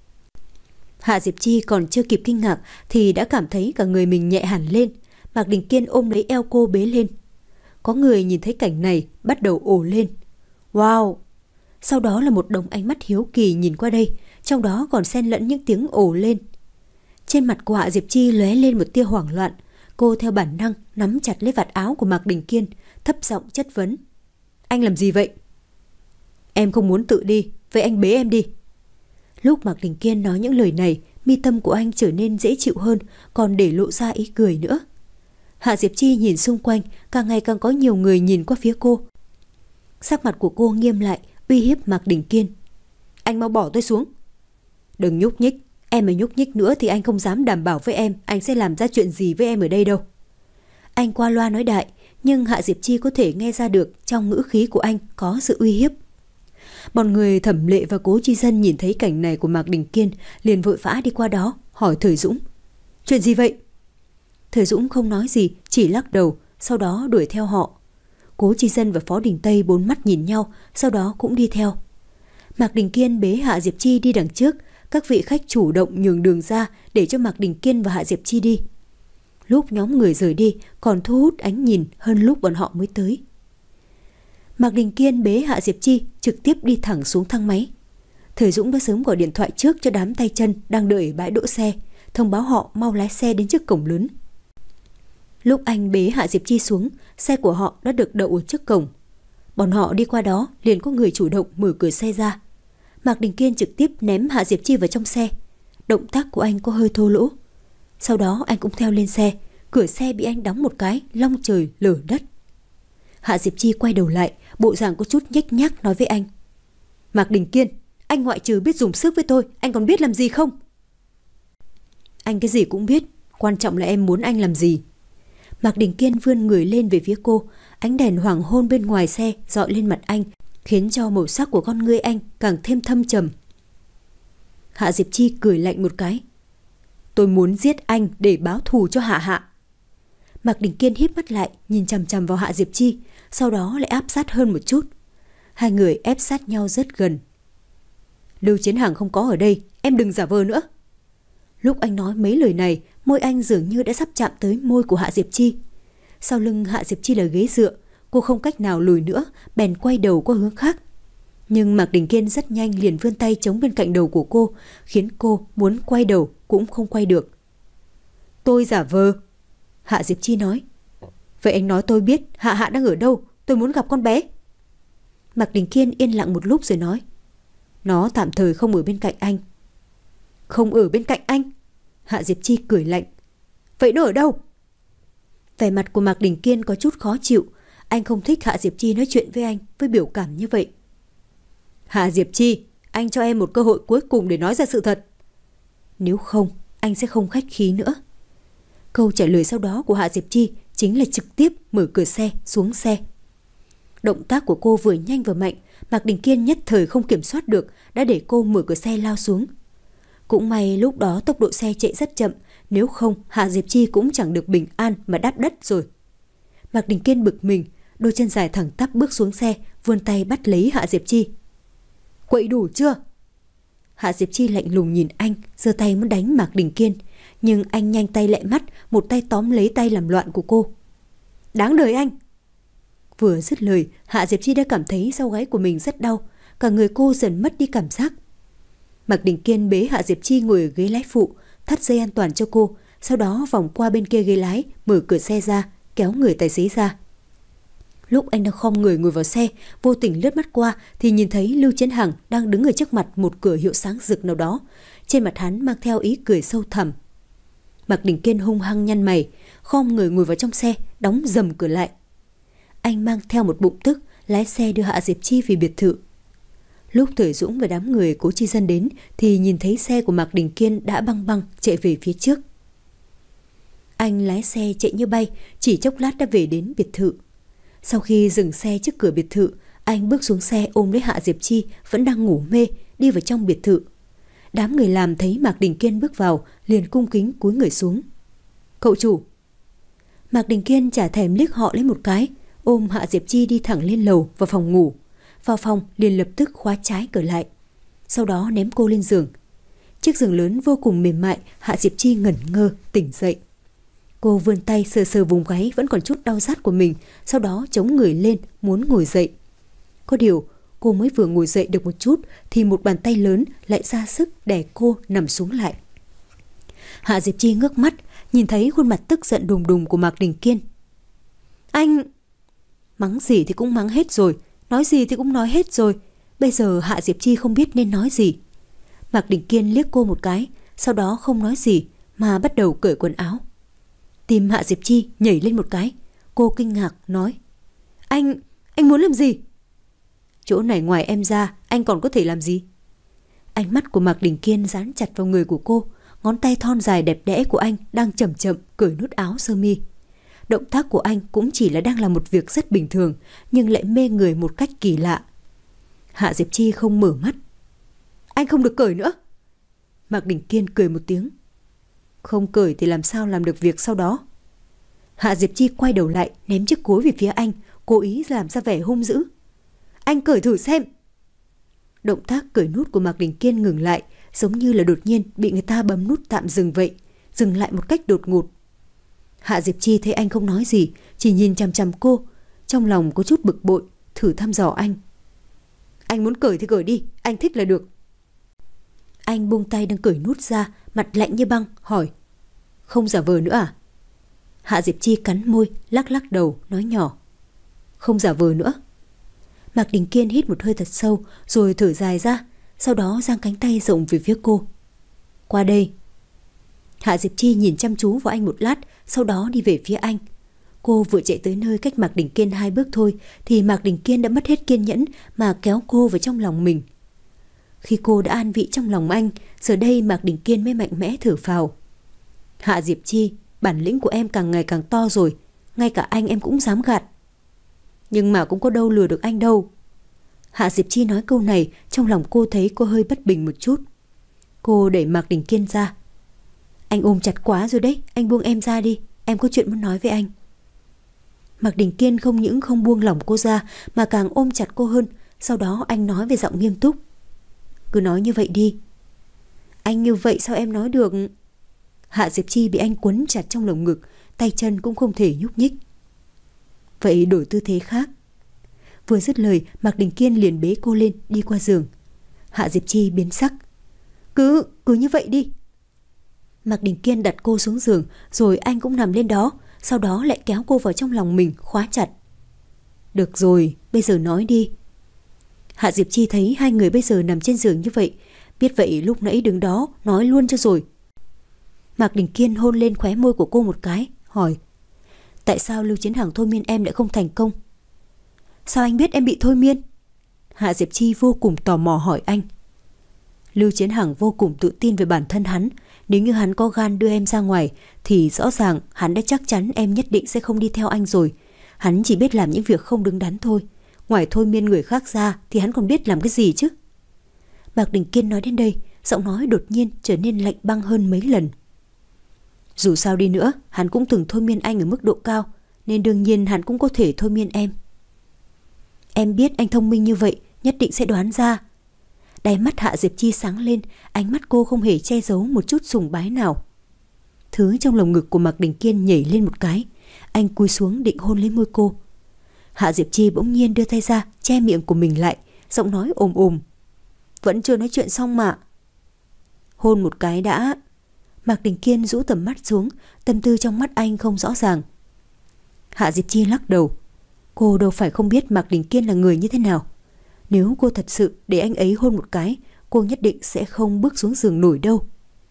Hạ Diệp Chi còn chưa kịp kinh ngạc thì đã cảm thấy cả người mình nhẹ hẳn lên. Mạc Đình Kiên ôm lấy eo cô bế lên. Có người nhìn thấy cảnh này bắt đầu ồ lên. Wow! Sau đó là một đống ánh mắt hiếu kỳ nhìn qua đây, trong đó còn xen lẫn những tiếng ồ lên. Trên mặt của Hạ Diệp Chi lóe lên một tia hoảng loạn. Cô theo bản năng nắm chặt lấy vạt áo của Mạc Đình Kiên, thấp giọng chất vấn. Anh làm gì vậy? Em không muốn tự đi, vậy anh bế em đi. Lúc Mạc Đình Kiên nói những lời này, mi tâm của anh trở nên dễ chịu hơn, còn để lộ ra ý cười nữa. Hạ Diệp Chi nhìn xung quanh, càng ngày càng có nhiều người nhìn qua phía cô. Sắc mặt của cô nghiêm lại, uy hiếp Mạc Đình Kiên. Anh mau bỏ tôi xuống. Đừng nhúc nhích, em mà nhúc nhích nữa thì anh không dám đảm bảo với em anh sẽ làm ra chuyện gì với em ở đây đâu. Anh qua loa nói đại, nhưng Hạ Diệp Chi có thể nghe ra được trong ngữ khí của anh có sự uy hiếp. Bọn người Thẩm Lệ và Cố Chi Dân nhìn thấy cảnh này của Mạc Đình Kiên liền vội vã đi qua đó hỏi Thời Dũng. Chuyện gì vậy? Thời Dũng không nói gì, chỉ lắc đầu, sau đó đuổi theo họ. Cố Chi Dân và Phó Đình Tây bốn mắt nhìn nhau, sau đó cũng đi theo. Mạc Đình Kiên bế Hạ Diệp Chi đi đằng trước, các vị khách chủ động nhường đường ra để cho Mạc Đình Kiên và Hạ Diệp Chi đi. Lúc nhóm người rời đi còn thu hút ánh nhìn hơn lúc bọn họ mới tới. Mạc Đình Kiên bế Hạ Diệp Chi trực tiếp đi thẳng xuống thang máy. Thời Dũng đã sớm gọi điện thoại trước cho đám tay chân đang đợi ở bãi đỗ xe, thông báo họ mau lái xe đến trước cổng lớn. Lúc anh bế Hạ Diệp Chi xuống, xe của họ đã được đậu ở trước cổng. Bọn họ đi qua đó liền có người chủ động mở cửa xe ra. Mạc Đình Kiên trực tiếp ném Hạ Diệp Chi vào trong xe. Động tác của anh có hơi thô lỗ. Sau đó anh cũng theo lên xe, cửa xe bị anh đóng một cái, long trời lở đất. Hạ Diệp Chi quay đầu lại, bộ dạng có chút nhếch nhác nói với anh. Mạc Đình Kiên, anh ngoại trừ biết dùng sức với tôi, anh còn biết làm gì không? Anh cái gì cũng biết, quan trọng là em muốn anh làm gì. Mạc Đình Kiên vươn người lên về phía cô, ánh đèn hoàng hôn bên ngoài xe dọi lên mặt anh, khiến cho màu sắc của con ngươi anh càng thêm thâm trầm. Hạ Diệp Chi cười lạnh một cái. Tôi muốn giết anh để báo thù cho Hạ Hạ. Mạc Đình Kiên híp mắt lại, nhìn chằm chằm vào Hạ Diệp Chi, sau đó lại áp sát hơn một chút. Hai người ép sát nhau rất gần. Lưu Chiến Hằng không có ở đây, em đừng giả vờ nữa. Lúc anh nói mấy lời này, môi anh dường như đã sắp chạm tới môi của Hạ Diệp Chi. Sau lưng Hạ Diệp Chi là ghế dựa, cô không cách nào lùi nữa, bèn quay đầu qua hướng khác. Nhưng Mạc Đình Kiên rất nhanh liền vươn tay chống bên cạnh đầu của cô, khiến cô muốn quay đầu cũng không quay được. Tôi giả vờ. Hạ Diệp Chi nói. Vậy anh nói tôi biết Hạ Hạ đang ở đâu, tôi muốn gặp con bé. Mạc Đình Kiên yên lặng một lúc rồi nói. Nó tạm thời không ở bên cạnh anh. Không ở bên cạnh anh? Hạ Diệp Chi cười lạnh. Vậy nó ở đâu? Vẻ mặt của Mạc Đình Kiên có chút khó chịu. Anh không thích Hạ Diệp Chi nói chuyện với anh với biểu cảm như vậy. Hạ Diệp Chi, anh cho em một cơ hội cuối cùng để nói ra sự thật. Nếu không, anh sẽ không khách khí nữa. Câu trả lời sau đó của Hạ Diệp Chi chính là trực tiếp mở cửa xe, xuống xe. Động tác của cô vừa nhanh vừa mạnh, Mạc Đình Kiên nhất thời không kiểm soát được, đã để cô mở cửa xe lao xuống. Cũng may lúc đó tốc độ xe chạy rất chậm, nếu không Hạ Diệp Chi cũng chẳng được bình an mà đáp đất rồi. Mạc Đình Kiên bực mình, đôi chân dài thẳng tắp bước xuống xe, vươn tay bắt lấy Hạ Diệp Chi. Quậy đủ chưa? Hạ Diệp Chi lạnh lùng nhìn anh, giơ tay muốn đánh Mạc Đình Kiên, nhưng anh nhanh tay lẹ mắt, một tay tóm lấy tay làm loạn của cô. Đáng đời anh! Vừa dứt lời, Hạ Diệp Chi đã cảm thấy sau gáy của mình rất đau, cả người cô dần mất đi cảm giác. Mạc Đình Kiên bế Hạ Diệp Chi ngồi ở ghế lái phụ, thắt dây an toàn cho cô, sau đó vòng qua bên kia ghế lái, mở cửa xe ra, kéo người tài xế ra. Lúc anh đang khom người ngồi vào xe, vô tình lướt mắt qua thì nhìn thấy Lưu Chiến Hằng đang đứng ở trước mặt một cửa hiệu sáng rực nào đó. Trên mặt hắn mang theo ý cười sâu thẳm. Mạc Đình Kiên hung hăng nhăn mày, khom người ngồi vào trong xe, đóng dầm cửa lại. Anh mang theo một bụng tức, lái xe đưa Hạ Diệp Chi về biệt thự. Lúc Thời Dũng và đám người Cố Chi Dân đến thì nhìn thấy xe của Mạc Đình Kiên đã băng băng chạy về phía trước. Anh lái xe chạy như bay, chỉ chốc lát đã về đến biệt thự. Sau khi dừng xe trước cửa biệt thự, anh bước xuống xe ôm lấy Hạ Diệp Chi vẫn đang ngủ mê, đi vào trong biệt thự. Đám người làm thấy Mạc Đình Kiên bước vào, liền cung kính cúi người xuống. Cậu chủ! Mạc Đình Kiên chả thèm liếc họ lấy một cái, ôm Hạ Diệp Chi đi thẳng lên lầu vào phòng ngủ. Vào phòng liền lập tức khóa trái cửa lại, sau đó ném cô lên giường. Chiếc giường lớn vô cùng mềm mại, Hạ Diệp Chi ngẩn ngơ tỉnh dậy. Cô vươn tay sờ sờ vùng gáy vẫn còn chút đau rát của mình, sau đó chống người lên muốn ngồi dậy. Có điều cô mới vừa ngồi dậy được một chút thì một bàn tay lớn lại ra sức đè cô nằm xuống lại. Hạ Diệp Chi ngước mắt, nhìn thấy khuôn mặt tức giận đùng đùng của Mạc Đình Kiên. Anh! Mắng gì thì cũng mắng hết rồi, nói gì thì cũng nói hết rồi. Bây giờ Hạ Diệp Chi không biết nên nói gì. Mạc Đình Kiên liếc cô một cái, sau đó không nói gì mà bắt đầu cởi quần áo. Tim Hạ Diệp Chi nhảy lên một cái. Cô kinh ngạc nói: Anh, anh muốn làm gì? Chỗ này ngoài em ra, anh còn có thể làm gì? Ánh mắt của Mạc Đình Kiên dán chặt vào người của cô, ngón tay thon dài đẹp đẽ của anh đang chậm chậm cởi nút áo sơ mi. Động tác của anh cũng chỉ là đang làm một việc rất bình thường, nhưng lại mê người một cách kỳ lạ. Hạ Diệp Chi không mở mắt. Anh không được cởi nữa. Mạc Đình Kiên cười một tiếng. Không cởi thì làm sao làm được việc sau đó? Hạ Diệp Chi quay đầu lại, ném chiếc gối về phía anh, cố ý làm ra vẻ hung dữ. Anh cởi thử xem. Động tác cởi nút của Mạc Đình Kiên ngừng lại, giống như là đột nhiên bị người ta bấm nút tạm dừng vậy, dừng lại một cách đột ngột. Hạ Diệp Chi thấy anh không nói gì, chỉ nhìn chằm chằm cô, trong lòng có chút bực bội, thử thăm dò anh. Anh muốn cởi thì cởi đi, anh thích là được. Anh buông tay đang cởi nút ra, mặt lạnh như băng, hỏi: Không giả vờ nữa à? Hạ Diệp Chi cắn môi, lắc lắc đầu, nói nhỏ: Không giả vờ nữa. Mạc Đình Kiên hít một hơi thật sâu, rồi thở dài ra, sau đó giang cánh tay rộng về phía cô. Qua đây. Hạ Diệp Chi nhìn chăm chú vào anh một lát, sau đó đi về phía anh. Cô vừa chạy tới nơi cách Mạc Đình Kiên hai bước thôi, thì Mạc Đình Kiên đã mất hết kiên nhẫn mà kéo cô vào trong lòng mình. Khi cô đã an vị trong lòng anh, giờ đây Mạc Đình Kiên mới mạnh mẽ thở phào. Hạ Diệp Chi, bản lĩnh của em càng ngày càng to rồi, ngay cả anh em cũng dám gạt. Nhưng mà cũng có đâu lừa được anh đâu. Hạ Diệp Chi nói câu này, trong lòng cô thấy cô hơi bất bình một chút. Cô đẩy Mạc Đình Kiên ra. Anh ôm chặt quá rồi đấy, anh buông em ra đi, em có chuyện muốn nói với anh. Mạc Đình Kiên không những không buông lỏng cô ra mà càng ôm chặt cô hơn, sau đó anh nói về giọng nghiêm túc. Cứ nói như vậy đi. Anh như vậy sao em nói được? Hạ Diệp Chi bị anh quấn chặt trong lồng ngực, tay chân cũng không thể nhúc nhích. Vậy đổi tư thế khác. Vừa dứt lời, Mạc Đình Kiên liền bế cô lên, đi qua giường. Hạ Diệp Chi biến sắc. Cứ, cứ như vậy đi. Mạc Đình Kiên đặt cô xuống giường, rồi anh cũng nằm lên đó, sau đó lại kéo cô vào trong lòng mình, khóa chặt. Được rồi, bây giờ nói đi. Hạ Diệp Chi thấy hai người bây giờ nằm trên giường như vậy, biết vậy lúc nãy đứng đó nói luôn cho rồi. Mạc Đình Kiên hôn lên khóe môi của cô một cái, hỏi: Tại sao Lưu Chiến Hằng thôi miên em lại không thành công? Sao anh biết em bị thôi miên? Hạ Diệp Chi vô cùng tò mò hỏi anh. Lưu Chiến Hằng vô cùng tự tin về bản thân hắn. Nếu như hắn có gan đưa em ra ngoài thì rõ ràng hắn đã chắc chắn em nhất định sẽ không đi theo anh rồi. Hắn chỉ biết làm những việc không đứng đắn thôi. Ngoài thôi miên người khác ra thì hắn còn biết làm cái gì chứ? Mạc Đình Kiên nói đến đây, giọng nói đột nhiên trở nên lạnh băng hơn mấy lần. Dù sao đi nữa, hắn cũng từng thôi miên anh ở mức độ cao, nên đương nhiên hắn cũng có thể thôi miên em. Em biết anh thông minh như vậy, nhất định sẽ đoán ra. Đáy mắt Hạ Diệp Chi sáng lên, ánh mắt cô không hề che giấu một chút sùng bái nào. Thứ trong lồng ngực của Mạc Đình Kiên nhảy lên một cái, anh cúi xuống định hôn lên môi cô. Hạ Diệp Chi bỗng nhiên đưa tay ra che miệng của mình lại, giọng nói ồm ồm: Vẫn chưa nói chuyện xong mà. Hôn một cái đã. Mạc Đình Kiên rũ tầm mắt xuống, tâm tư trong mắt anh không rõ ràng. Hạ Diệp Chi lắc đầu. Cô đâu phải không biết Mạc Đình Kiên là người như thế nào. Nếu cô thật sự để anh ấy hôn một cái, cô nhất định sẽ không bước xuống giường nổi đâu.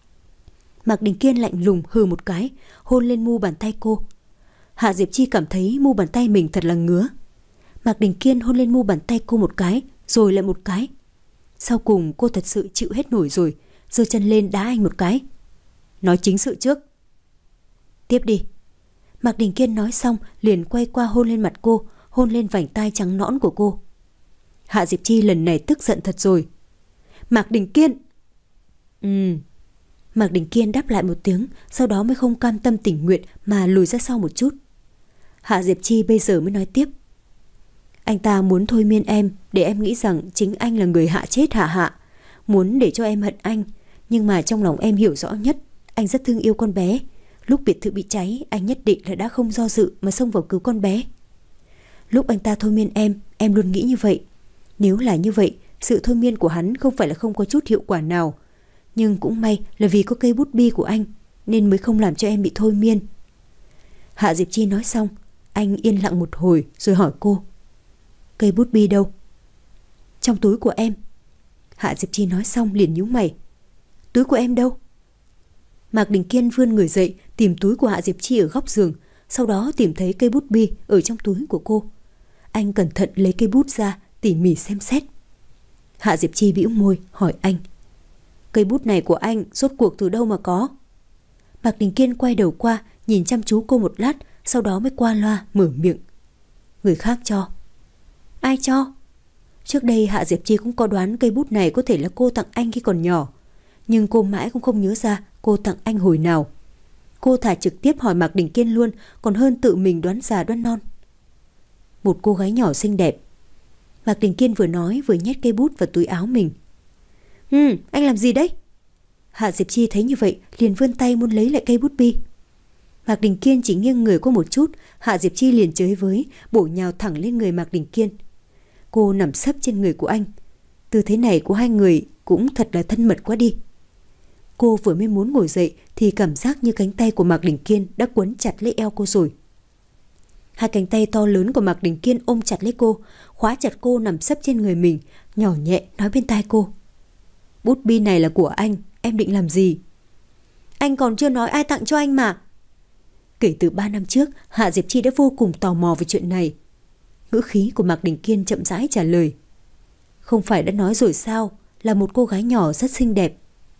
Mạc Đình Kiên lạnh lùng hừ một cái, hôn lên mu bàn tay cô. Hạ Diệp Chi cảm thấy mu bàn tay mình thật là ngứa. Mạc Đình Kiên hôn lên mu bàn tay cô một cái, rồi lại một cái. Sau cùng cô thật sự chịu hết nổi rồi, giơ chân lên đá anh một cái. Nói chính sự trước. Tiếp đi. Mạc Đình Kiên nói xong liền quay qua hôn lên mặt cô, hôn lên vành tai trắng nõn của cô. Hạ Diệp Chi lần này tức giận thật rồi. Mạc Đình Kiên. Ừ. Mạc Đình Kiên đáp lại một tiếng, sau đó mới không cam tâm tình nguyện mà lùi ra sau một chút. Hạ Diệp Chi bây giờ mới nói tiếp. Anh ta muốn thôi miên em để em nghĩ rằng chính anh là người hạ chết Hạ Hạ, muốn để cho em hận anh. Nhưng mà trong lòng em hiểu rõ nhất, anh rất thương yêu con bé. Lúc biệt thự bị cháy, anh nhất định là đã không do dự mà xông vào cứu con bé. Lúc anh ta thôi miên em, em luôn nghĩ như vậy. Nếu là như vậy, sự thôi miên của hắn không phải là không có chút hiệu quả nào. Nhưng cũng may là vì có cây bút bi của anh, nên mới không làm cho em bị thôi miên. Hạ Diệp Chi nói xong, anh yên lặng một hồi rồi hỏi cô. Cây bút bi đâu? Trong túi của em. Hạ Diệp Chi nói xong liền nhíu mày. Túi của em đâu? Mạc Đình Kiên vươn người dậy tìm túi của Hạ Diệp Chi ở góc giường, sau đó tìm thấy cây bút bi ở trong túi của cô. Anh cẩn thận lấy cây bút ra tỉ mỉ xem xét. Hạ Diệp Chi bĩu môi hỏi anh. Cây bút này của anh rốt cuộc từ đâu mà có? Mạc Đình Kiên quay đầu qua nhìn chăm chú cô một lát, sau đó mới qua loa mở miệng. Người khác cho. Ai cho? Trước đây Hạ Diệp Chi cũng có đoán cây bút này có thể là cô tặng anh khi còn nhỏ, nhưng cô mãi cũng không nhớ ra cô tặng anh hồi nào. Cô thà trực tiếp hỏi Mạc Đình Kiên luôn còn hơn tự mình đoán già đoán non. Một cô gái nhỏ xinh đẹp. Mạc Đình Kiên vừa nói vừa nhét cây bút vào túi áo mình. Ừ, anh làm gì đấy? Hạ Diệp Chi thấy như vậy liền vươn tay muốn lấy lại cây bút bi. Mạc Đình Kiên chỉ nghiêng người qua một chút, Hạ Diệp Chi liền chới với, bổ nhào thẳng lên người Mạc Đình Kiên. Cô nằm sấp trên người của anh. Tư thế này của hai người cũng thật là thân mật quá đi. Cô vừa mới muốn ngồi dậy thì cảm giác như cánh tay của Mạc Đình Kiên đã quấn chặt lấy eo cô rồi. Hai cánh tay to lớn của Mạc Đình Kiên ôm chặt lấy cô, khóa chặt cô nằm sấp trên người mình, nhỏ nhẹ nói bên tai cô. Bút bi này là của anh, em định làm gì? Anh còn chưa nói ai tặng cho anh mà. Kể từ ba năm trước, Hạ Diệp Chi đã vô cùng tò mò về chuyện này. Ngữ khí của Mạc Đình Kiên chậm rãi trả lời. Không phải đã nói rồi sao, là một cô gái nhỏ rất xinh đẹp.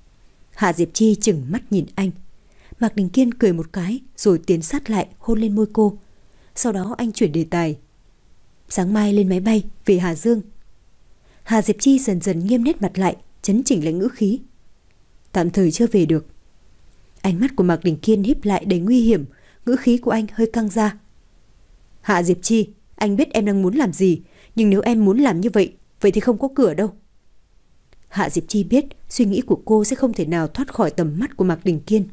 Hạ Diệp Chi chừng mắt nhìn anh. Mạc Đình Kiên cười một cái rồi tiến sát lại hôn lên môi cô. Sau đó anh chuyển đề tài. Sáng mai lên máy bay về Hà Dương. Hạ Diệp Chi dần dần nghiêm nét mặt lại, chấn chỉnh lại ngữ khí. Tạm thời chưa về được. Ánh mắt của Mạc Đình Kiên híp lại đầy nguy hiểm, ngữ khí của anh hơi căng ra. Hạ Diệp Chi, anh biết em đang muốn làm gì, nhưng nếu em muốn làm như vậy, vậy thì không có cửa đâu. Hạ Diệp Chi biết suy nghĩ của cô sẽ không thể nào thoát khỏi tầm mắt của Mạc Đình Kiên.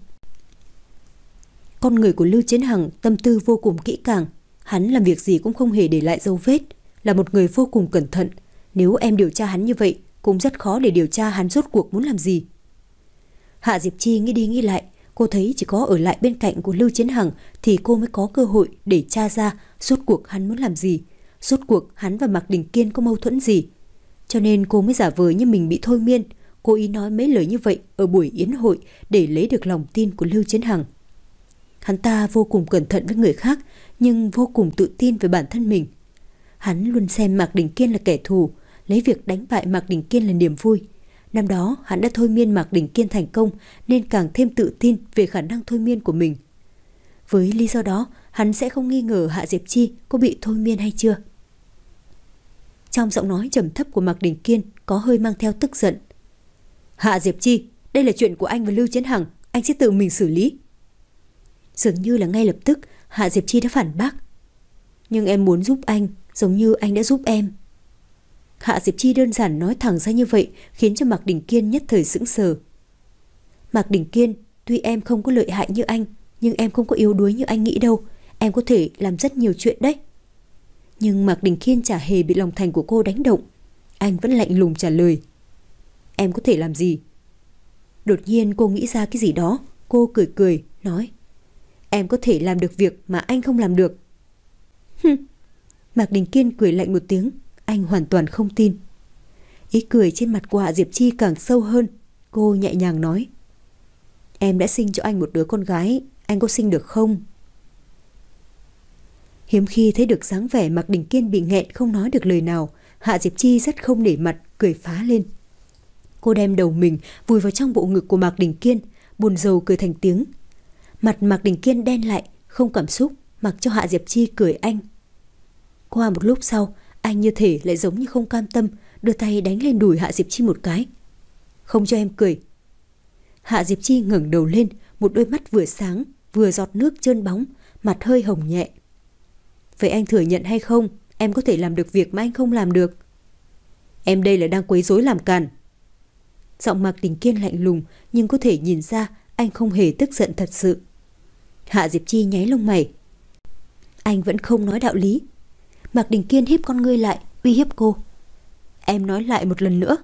Con người của Lưu Chiến Hằng tâm tư vô cùng kỹ càng, hắn làm việc gì cũng không hề để lại dấu vết, là một người vô cùng cẩn thận. Nếu em điều tra hắn như vậy, cũng rất khó để điều tra hắn rốt cuộc muốn làm gì. Hạ Diệp Chi nghĩ đi nghĩ lại, cô thấy chỉ có ở lại bên cạnh của Lưu Chiến Hằng thì cô mới có cơ hội để tra ra rốt cuộc hắn muốn làm gì, rốt cuộc hắn và Mạc Đình Kiên có mâu thuẫn gì. Cho nên cô mới giả vờ như mình bị thôi miên, cố ý nói mấy lời như vậy ở buổi yến hội để lấy được lòng tin của Lưu Chiến Hằng. Hắn ta vô cùng cẩn thận với người khác, nhưng vô cùng tự tin về bản thân mình. Hắn luôn xem Mạc Đình Kiên là kẻ thù, lấy việc đánh bại Mạc Đình Kiên là niềm vui. Năm đó hắn đã thôi miên Mạc Đình Kiên thành công, nên càng thêm tự tin về khả năng thôi miên của mình. Với lý do đó, hắn sẽ không nghi ngờ Hạ Diệp Chi có bị thôi miên hay chưa. Trong giọng nói trầm thấp của Mạc Đình Kiên có hơi mang theo tức giận. Hạ Diệp Chi, đây là chuyện của anh và Lưu Chiến Hằng, anh sẽ tự mình xử lý. Dường như là ngay lập tức Hạ Diệp Chi đã phản bác. Nhưng em muốn giúp anh giống như anh đã giúp em. Hạ Diệp Chi đơn giản nói thẳng ra như vậy khiến cho Mạc Đình Kiên nhất thời sững sờ. Mạc Đình Kiên, tuy em không có lợi hại như anh, nhưng em không có yếu đuối như anh nghĩ đâu. Em có thể làm rất nhiều chuyện đấy. Nhưng Mạc Đình Kiên chả hề bị lòng thành của cô đánh động. Anh vẫn lạnh lùng trả lời. Em có thể làm gì? Đột nhiên cô nghĩ ra cái gì đó. Cô cười cười, nói. Em có thể làm được việc mà anh không làm được. Hừm. Mạc Đình Kiên cười lạnh một tiếng. Anh hoàn toàn không tin. Ý cười trên mặt của Hạ Diệp Chi càng sâu hơn. Cô nhẹ nhàng nói. Em đã sinh cho anh một đứa con gái, anh có sinh được không? Hiếm khi thấy được dáng vẻ Mạc Đình Kiên bị nghẹn không nói được lời nào, Hạ Diệp Chi rất không nể mặt, cười phá lên. Cô đem đầu mình vùi vào trong bộ ngực của Mạc Đình Kiên, buồn rầu cười thành tiếng. Mặt Mạc Đình Kiên đen lại, không cảm xúc, mặc cho Hạ Diệp Chi cười anh. Qua một lúc sau, anh như thể lại giống như không cam tâm, đưa tay đánh lên đùi Hạ Diệp Chi một cái. Không cho em cười. Hạ Diệp Chi ngẩng đầu lên, một đôi mắt vừa sáng, vừa giọt nước trơn bóng, mặt hơi hồng nhẹ. Vậy anh thừa nhận hay không, em có thể làm được việc mà anh không làm được? Em đây là đang quấy rối làm càn. Giọng Mạc Đình Kiên lạnh lùng, nhưng có thể nhìn ra anh không hề tức giận thật sự. Hạ Diệp Chi nháy lông mày. Anh vẫn không nói đạo lý. Mạc Đình Kiên híp con ngươi lại, uy hiếp cô. Em nói lại một lần nữa.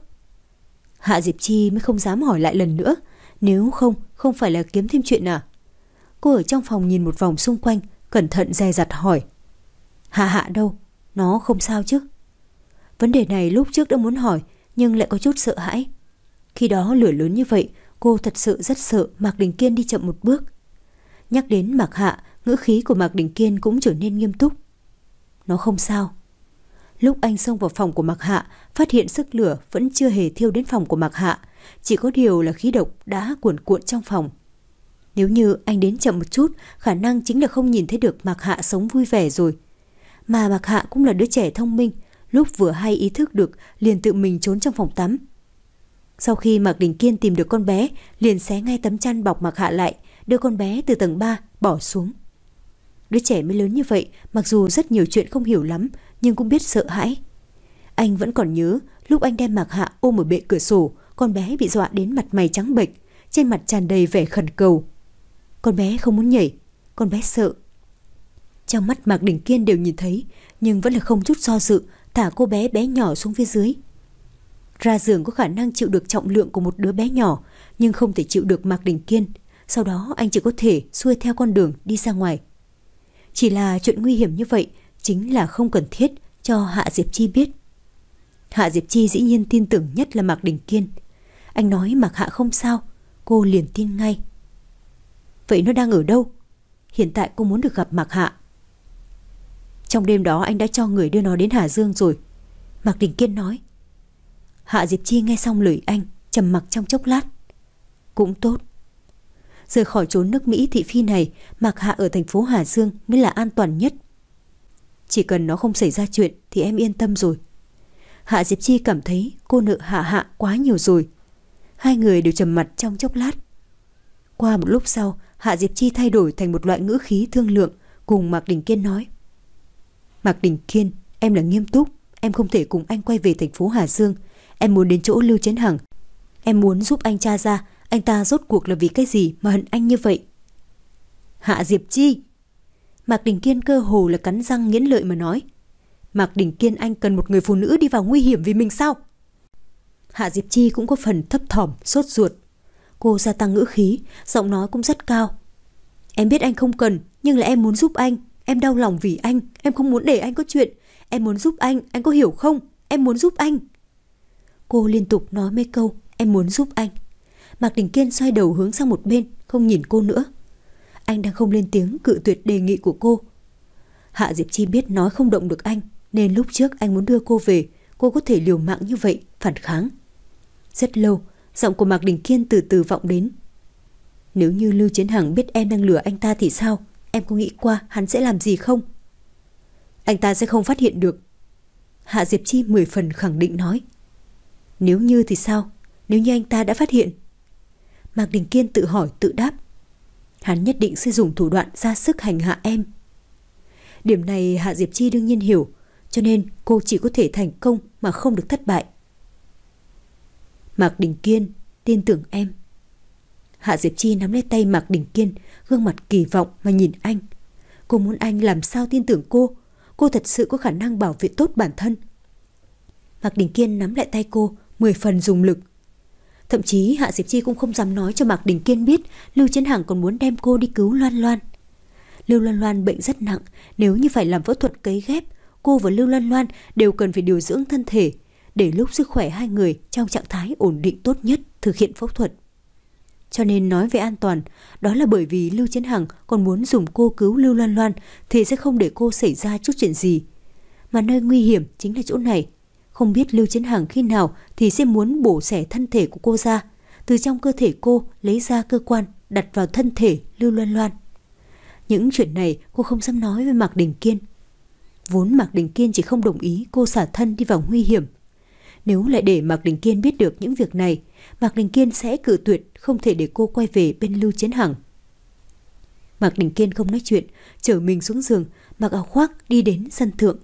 Hạ Diệp Chi mới không dám hỏi lại lần nữa. Nếu không, không phải là kiếm thêm chuyện à? Cô ở trong phòng nhìn một vòng xung quanh, cẩn thận dè dặt hỏi. Hạ Hạ đâu? Nó không sao chứ? Vấn đề này lúc trước đã muốn hỏi, nhưng lại có chút sợ hãi. Khi đó lửa lớn như vậy, cô thật sự rất sợ Mạc Đình Kiên đi chậm một bước. Nhắc đến Mạc Hạ, ngữ khí của Mạc Đình Kiên cũng trở nên nghiêm túc. Nó không sao. Lúc anh xông vào phòng của Mạc Hạ, phát hiện sức lửa vẫn chưa hề thiêu đến phòng của Mạc Hạ, chỉ có điều là khí độc đã cuồn cuộn trong phòng. Nếu như anh đến chậm một chút, khả năng chính là không nhìn thấy được Mạc Hạ sống vui vẻ rồi. Mà Mạc Hạ cũng là đứa trẻ thông minh, lúc vừa hay ý thức được liền tự mình trốn trong phòng tắm. Sau khi Mạc Đình Kiên tìm được con bé, liền xé ngay tấm chăn bọc Mạc Hạ lại, đưa con bé từ tầng ba bỏ xuống. Đứa trẻ mới lớn như vậy, mặc dù rất nhiều chuyện không hiểu lắm, nhưng cũng biết sợ hãi. Anh vẫn còn nhớ lúc anh đem Mạc Hạ ôm ở bệ cửa sổ, con bé bị dọa đến mặt mày trắng bệch, trên mặt tràn đầy vẻ khẩn cầu. Con bé không muốn nhảy, con bé sợ. Trong mắt Mạc Đình Kiên đều nhìn thấy, nhưng vẫn là không chút do dự, thả cô bé bé nhỏ xuống phía dưới. Ra giường có khả năng chịu được trọng lượng của một đứa bé nhỏ, nhưng không thể chịu được Mạc Đình Kiên. Sau đó anh chỉ có thể xuôi theo con đường đi ra ngoài. Chỉ là chuyện nguy hiểm như vậy chính là không cần thiết cho Hạ Diệp Chi biết. Hạ Diệp Chi dĩ nhiên tin tưởng nhất là Mạc Đình Kiên. Anh nói Mạc Hạ không sao, cô liền tin ngay. Vậy nó đang ở đâu? Hiện tại cô muốn được gặp Mạc Hạ. Trong đêm đó anh đã cho người đưa nó đến Hà Dương rồi, Mạc Đình Kiên nói. Hạ Diệp Chi nghe xong lời anh, trầm mặc trong chốc lát. Cũng tốt. Rời khỏi chốn nước Mỹ thị phi này, Mạc Hạ ở thành phố Hà Dương mới là an toàn nhất. Chỉ cần nó không xảy ra chuyện thì em yên tâm rồi. Hạ Diệp Chi cảm thấy cô nợ Hạ Hạ quá nhiều rồi. Hai người đều trầm mặt trong chốc lát. Qua một lúc sau, Hạ Diệp Chi thay đổi thành một loại ngữ khí thương lượng, cùng Mạc Đình Kiên nói. Mạc Đình Kiên, em là nghiêm túc. Em không thể cùng anh quay về thành phố Hà Dương. Em muốn đến chỗ Lưu Chiến Hằng. Em muốn giúp anh tra ra anh ta rốt cuộc là vì cái gì mà hận anh như vậy. Hạ Diệp Chi. Mạc Đình Kiên cơ hồ là cắn răng nghiến lợi mà nói. Mạc Đình Kiên, anh cần một người phụ nữ đi vào nguy hiểm vì mình sao? Hạ Diệp Chi cũng có phần thấp thỏm, sốt ruột. Cô gia tăng ngữ khí, giọng nói cũng rất cao. Em biết anh không cần, nhưng là em muốn giúp anh. Em đau lòng vì anh, em không muốn để anh có chuyện. Em muốn giúp anh, anh có hiểu không? Em muốn giúp anh. Cô liên tục nói mấy câu em muốn giúp anh. Mạc Đình Kiên xoay đầu hướng sang một bên, không nhìn cô nữa. Anh đang không lên tiếng cự tuyệt đề nghị của cô. Hạ Diệp Chi biết nói không động được anh, nên lúc trước anh muốn đưa cô về, cô có thể liều mạng như vậy, phản kháng. Rất lâu, giọng của Mạc Đình Kiên từ từ vọng đến. Nếu như Lưu Chiến Hằng biết em đang lừa anh ta thì sao? Em có nghĩ qua hắn sẽ làm gì không? Anh ta sẽ không phát hiện được. Hạ Diệp Chi mười phần khẳng định nói. Nếu như thì sao? Nếu như anh ta đã phát hiện? Mạc Đình Kiên tự hỏi tự đáp. Hắn nhất định sẽ dùng thủ đoạn ra sức hành hạ em. Điểm này Hạ Diệp Chi đương nhiên hiểu, cho nên cô chỉ có thể thành công mà không được thất bại. Mạc Đình Kiên, tin tưởng em. Hạ Diệp Chi nắm lấy tay Mạc Đình Kiên, gương mặt kỳ vọng mà nhìn anh. Cô muốn anh làm sao tin tưởng cô. Cô thật sự có khả năng bảo vệ tốt bản thân. Mạc Đình Kiên nắm lại tay cô, mười phần dùng lực. Thậm chí Hạ Diệp Chi cũng không dám nói cho Mạc Đình Kiên biết Lưu Chiến Hằng còn muốn đem cô đi cứu Loan Loan. Lưu Loan Loan bệnh rất nặng, nếu như phải làm phẫu thuật cấy ghép, cô và Lưu Loan Loan đều cần phải điều dưỡng thân thể, để lúc sức khỏe hai người trong trạng thái ổn định tốt nhất thực hiện phẫu thuật. Cho nên nói về an toàn, đó là bởi vì Lưu Chiến Hằng còn muốn dùng cô cứu Lưu Loan Loan thì sẽ không để cô xảy ra chút chuyện gì. Mà nơi nguy hiểm chính là chỗ này. Không biết Lưu Chiến Hằng khi nào thì sẽ muốn bổ xẻ thân thể của cô ra, từ trong cơ thể cô lấy ra cơ quan đặt vào thân thể Lưu Loan Loan. Những chuyện này cô không dám nói với Mạc Đình Kiên. Vốn Mạc Đình Kiên chỉ không đồng ý cô xả thân đi vào nguy hiểm. Nếu lại để Mạc Đình Kiên biết được những việc này, Mạc Đình Kiên sẽ cự tuyệt không thể để cô quay về bên Lưu Chiến Hằng. Mạc Đình Kiên không nói chuyện, chở mình xuống giường, mặc áo khoác đi đến sân thượng.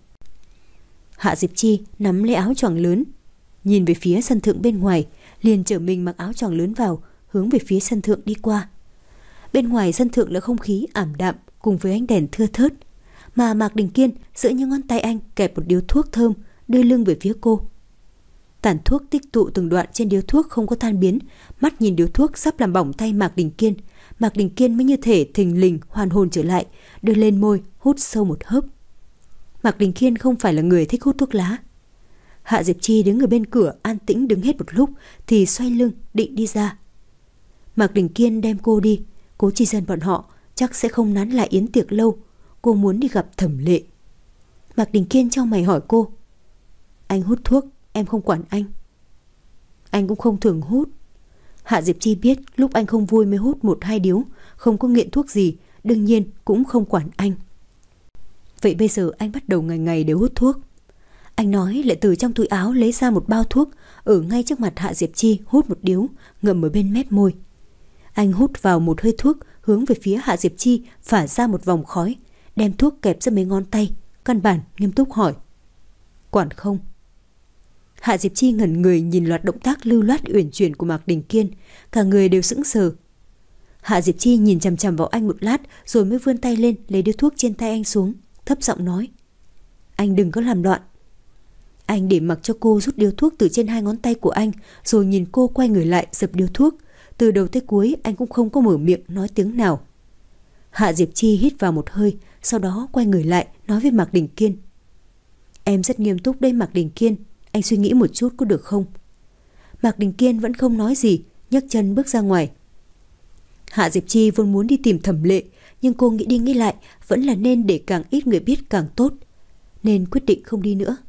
Hạ Diệp Chi nắm lấy áo choàng lớn, nhìn về phía sân thượng bên ngoài, liền chở mình mặc áo choàng lớn vào, hướng về phía sân thượng đi qua. Bên ngoài sân thượng là không khí ảm đạm cùng với ánh đèn thưa thớt, mà Mạc Đình Kiên giữa những ngón tay anh kẹp một điếu thuốc thơm, đưa lưng về phía cô. Tàn thuốc tích tụ từng đoạn trên điếu thuốc không có tan biến, mắt nhìn điếu thuốc sắp làm bỏng tay Mạc Đình Kiên, Mạc Đình Kiên mới như thể thình lình hoàn hồn trở lại, đưa lên môi hút sâu một hớp. Mạc Đình Kiên không phải là người thích hút thuốc lá. Hạ Diệp Chi đứng ở bên cửa an tĩnh đứng hết một lúc thì xoay lưng định đi ra. Mạc Đình Kiên đem cô đi, Cố Chi Dân bọn họ chắc sẽ không nán lại yến tiệc lâu, cô muốn đi gặp Thẩm Lệ. Mạc Đình Kiên trong mày hỏi cô. Anh hút thuốc, em không quản anh. Anh cũng không thường hút. Hạ Diệp Chi biết lúc anh không vui mới hút một hai điếu, không có nghiện thuốc gì, đương nhiên cũng không quản anh. Vậy bây giờ anh bắt đầu ngày ngày đều hút thuốc. Anh nói lại từ trong túi áo lấy ra một bao thuốc, ở ngay trước mặt Hạ Diệp Chi hút một điếu, ngậm ở bên mép môi. Anh hút vào một hơi thuốc, hướng về phía Hạ Diệp Chi phả ra một vòng khói, đem thuốc kẹp ra mấy ngón tay, căn bản nghiêm túc hỏi. Quản không? Hạ Diệp Chi ngẩn người nhìn loạt động tác lưu loát uyển chuyển của Mạc Đình Kiên, cả người đều sững sờ. Hạ Diệp Chi nhìn chằm chằm vào anh một lát rồi mới vươn tay lên lấy điếu thuốc trên tay anh xuống, thấp giọng nói. Anh đừng có làm loạn. Anh để mặc cho cô rút điếu thuốc từ trên hai ngón tay của anh, rồi nhìn cô quay người lại dập điếu thuốc. Từ đầu tới cuối anh cũng không có mở miệng nói tiếng nào. Hạ Diệp Chi hít vào một hơi, sau đó quay người lại nói với Mạc Đình Kiên. Em rất nghiêm túc đây Mạc Đình Kiên, anh suy nghĩ một chút có được không? Mạc Đình Kiên vẫn không nói gì, nhấc chân bước ra ngoài. Hạ Diệp Chi vốn muốn đi tìm Thẩm Lệ, nhưng cô nghĩ đi nghĩ lại vẫn là nên để càng ít người biết càng tốt, nên quyết định không đi nữa.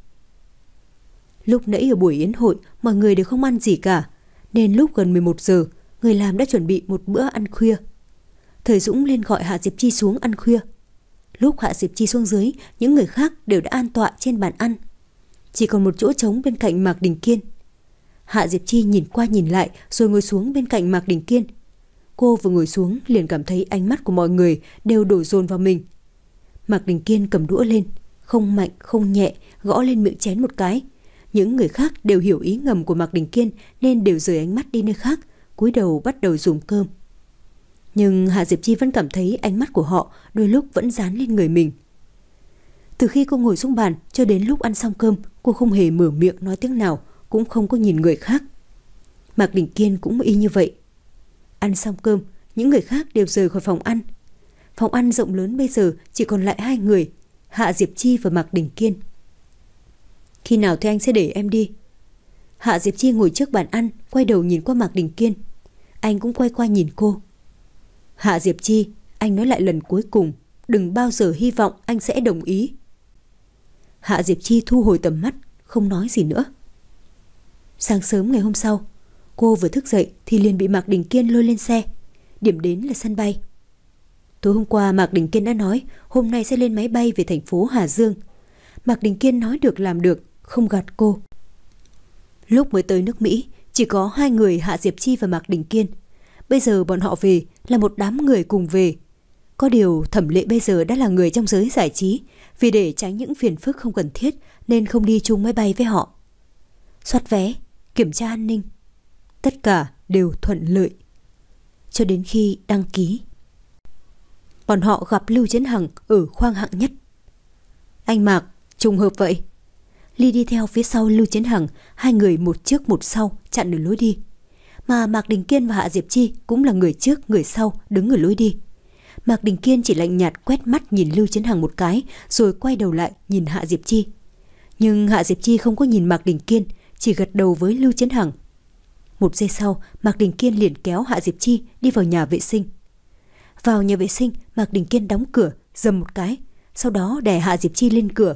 Lúc nãy ở buổi yến hội mọi người đều không ăn gì cả, nên lúc gần mười một giờ người làm đã chuẩn bị một bữa ăn khuya. Thời Dũng lên gọi Hạ Diệp Chi xuống ăn khuya. Lúc Hạ Diệp Chi xuống dưới, những người khác đều đã an tọa trên bàn ăn, chỉ còn một chỗ trống bên cạnh Mạc Đình Kiên. Hạ Diệp Chi nhìn qua nhìn lại rồi ngồi xuống bên cạnh Mạc Đình Kiên. Cô vừa ngồi xuống liền cảm thấy ánh mắt của mọi người đều đổ dồn vào mình. Mạc Đình Kiên cầm đũa lên, không mạnh không nhẹ gõ lên miệng chén một cái. Những người khác đều hiểu ý ngầm của Mạc Đình Kiên nên đều rời ánh mắt đi nơi khác, cúi đầu bắt đầu dùng cơm. Nhưng Hạ Diệp Chi vẫn cảm thấy ánh mắt của họ đôi lúc vẫn dán lên người mình. Từ khi cô ngồi xuống bàn cho đến lúc ăn xong cơm, cô không hề mở miệng nói tiếng nào, cũng không có nhìn người khác. Mạc Đình Kiên cũng y như vậy. Ăn xong cơm, những người khác đều rời khỏi phòng ăn. Phòng ăn rộng lớn bây giờ chỉ còn lại hai người, Hạ Diệp Chi và Mạc Đình Kiên. Khi nào thì anh sẽ để em đi? Hạ Diệp Chi ngồi trước bàn ăn, quay đầu nhìn qua Mạc Đình Kiên. Anh cũng quay qua nhìn cô. Hạ Diệp Chi, anh nói lại lần cuối cùng, đừng bao giờ hy vọng anh sẽ đồng ý. Hạ Diệp Chi thu hồi tầm mắt, không nói gì nữa. Sáng sớm ngày hôm sau, cô vừa thức dậy thì liền bị Mạc Đình Kiên lôi lên xe. Điểm đến là sân bay. Tối hôm qua Mạc Đình Kiên đã nói hôm nay sẽ lên máy bay về thành phố Hà Dương. Mạc Đình Kiên nói được làm được, không gạt cô. Lúc mới tới nước Mỹ, chỉ có hai người Hạ Diệp Chi và Mạc Đình Kiên. Bây giờ bọn họ về là một đám người cùng về. Có điều Thẩm Lệ bây giờ đã là người trong giới giải trí, vì để tránh những phiền phức không cần thiết nên không đi chung máy bay với họ. Soát vé, kiểm tra an ninh, tất cả đều thuận lợi. Cho đến khi đăng ký, bọn họ gặp Lưu Chiến Hằng ở khoang hạng nhất. Anh Mạc, trùng hợp vậy. Ly đi theo phía sau Lưu Chiến Hằng, hai người một trước một sau chặn ở lối đi. Mà Mạc Đình Kiên và Hạ Diệp Chi cũng là người trước người sau đứng ở lối đi. Mạc Đình Kiên chỉ lạnh nhạt quét mắt nhìn Lưu Chiến Hằng một cái, rồi quay đầu lại nhìn Hạ Diệp Chi. Nhưng Hạ Diệp Chi không có nhìn Mạc Đình Kiên, chỉ gật đầu với Lưu Chiến Hằng. Một giây sau, Mạc Đình Kiên liền kéo Hạ Diệp Chi đi vào nhà vệ sinh. Vào nhà vệ sinh, Mạc Đình Kiên đóng cửa, dầm một cái, sau đó đè Hạ Diệp Chi lên cửa.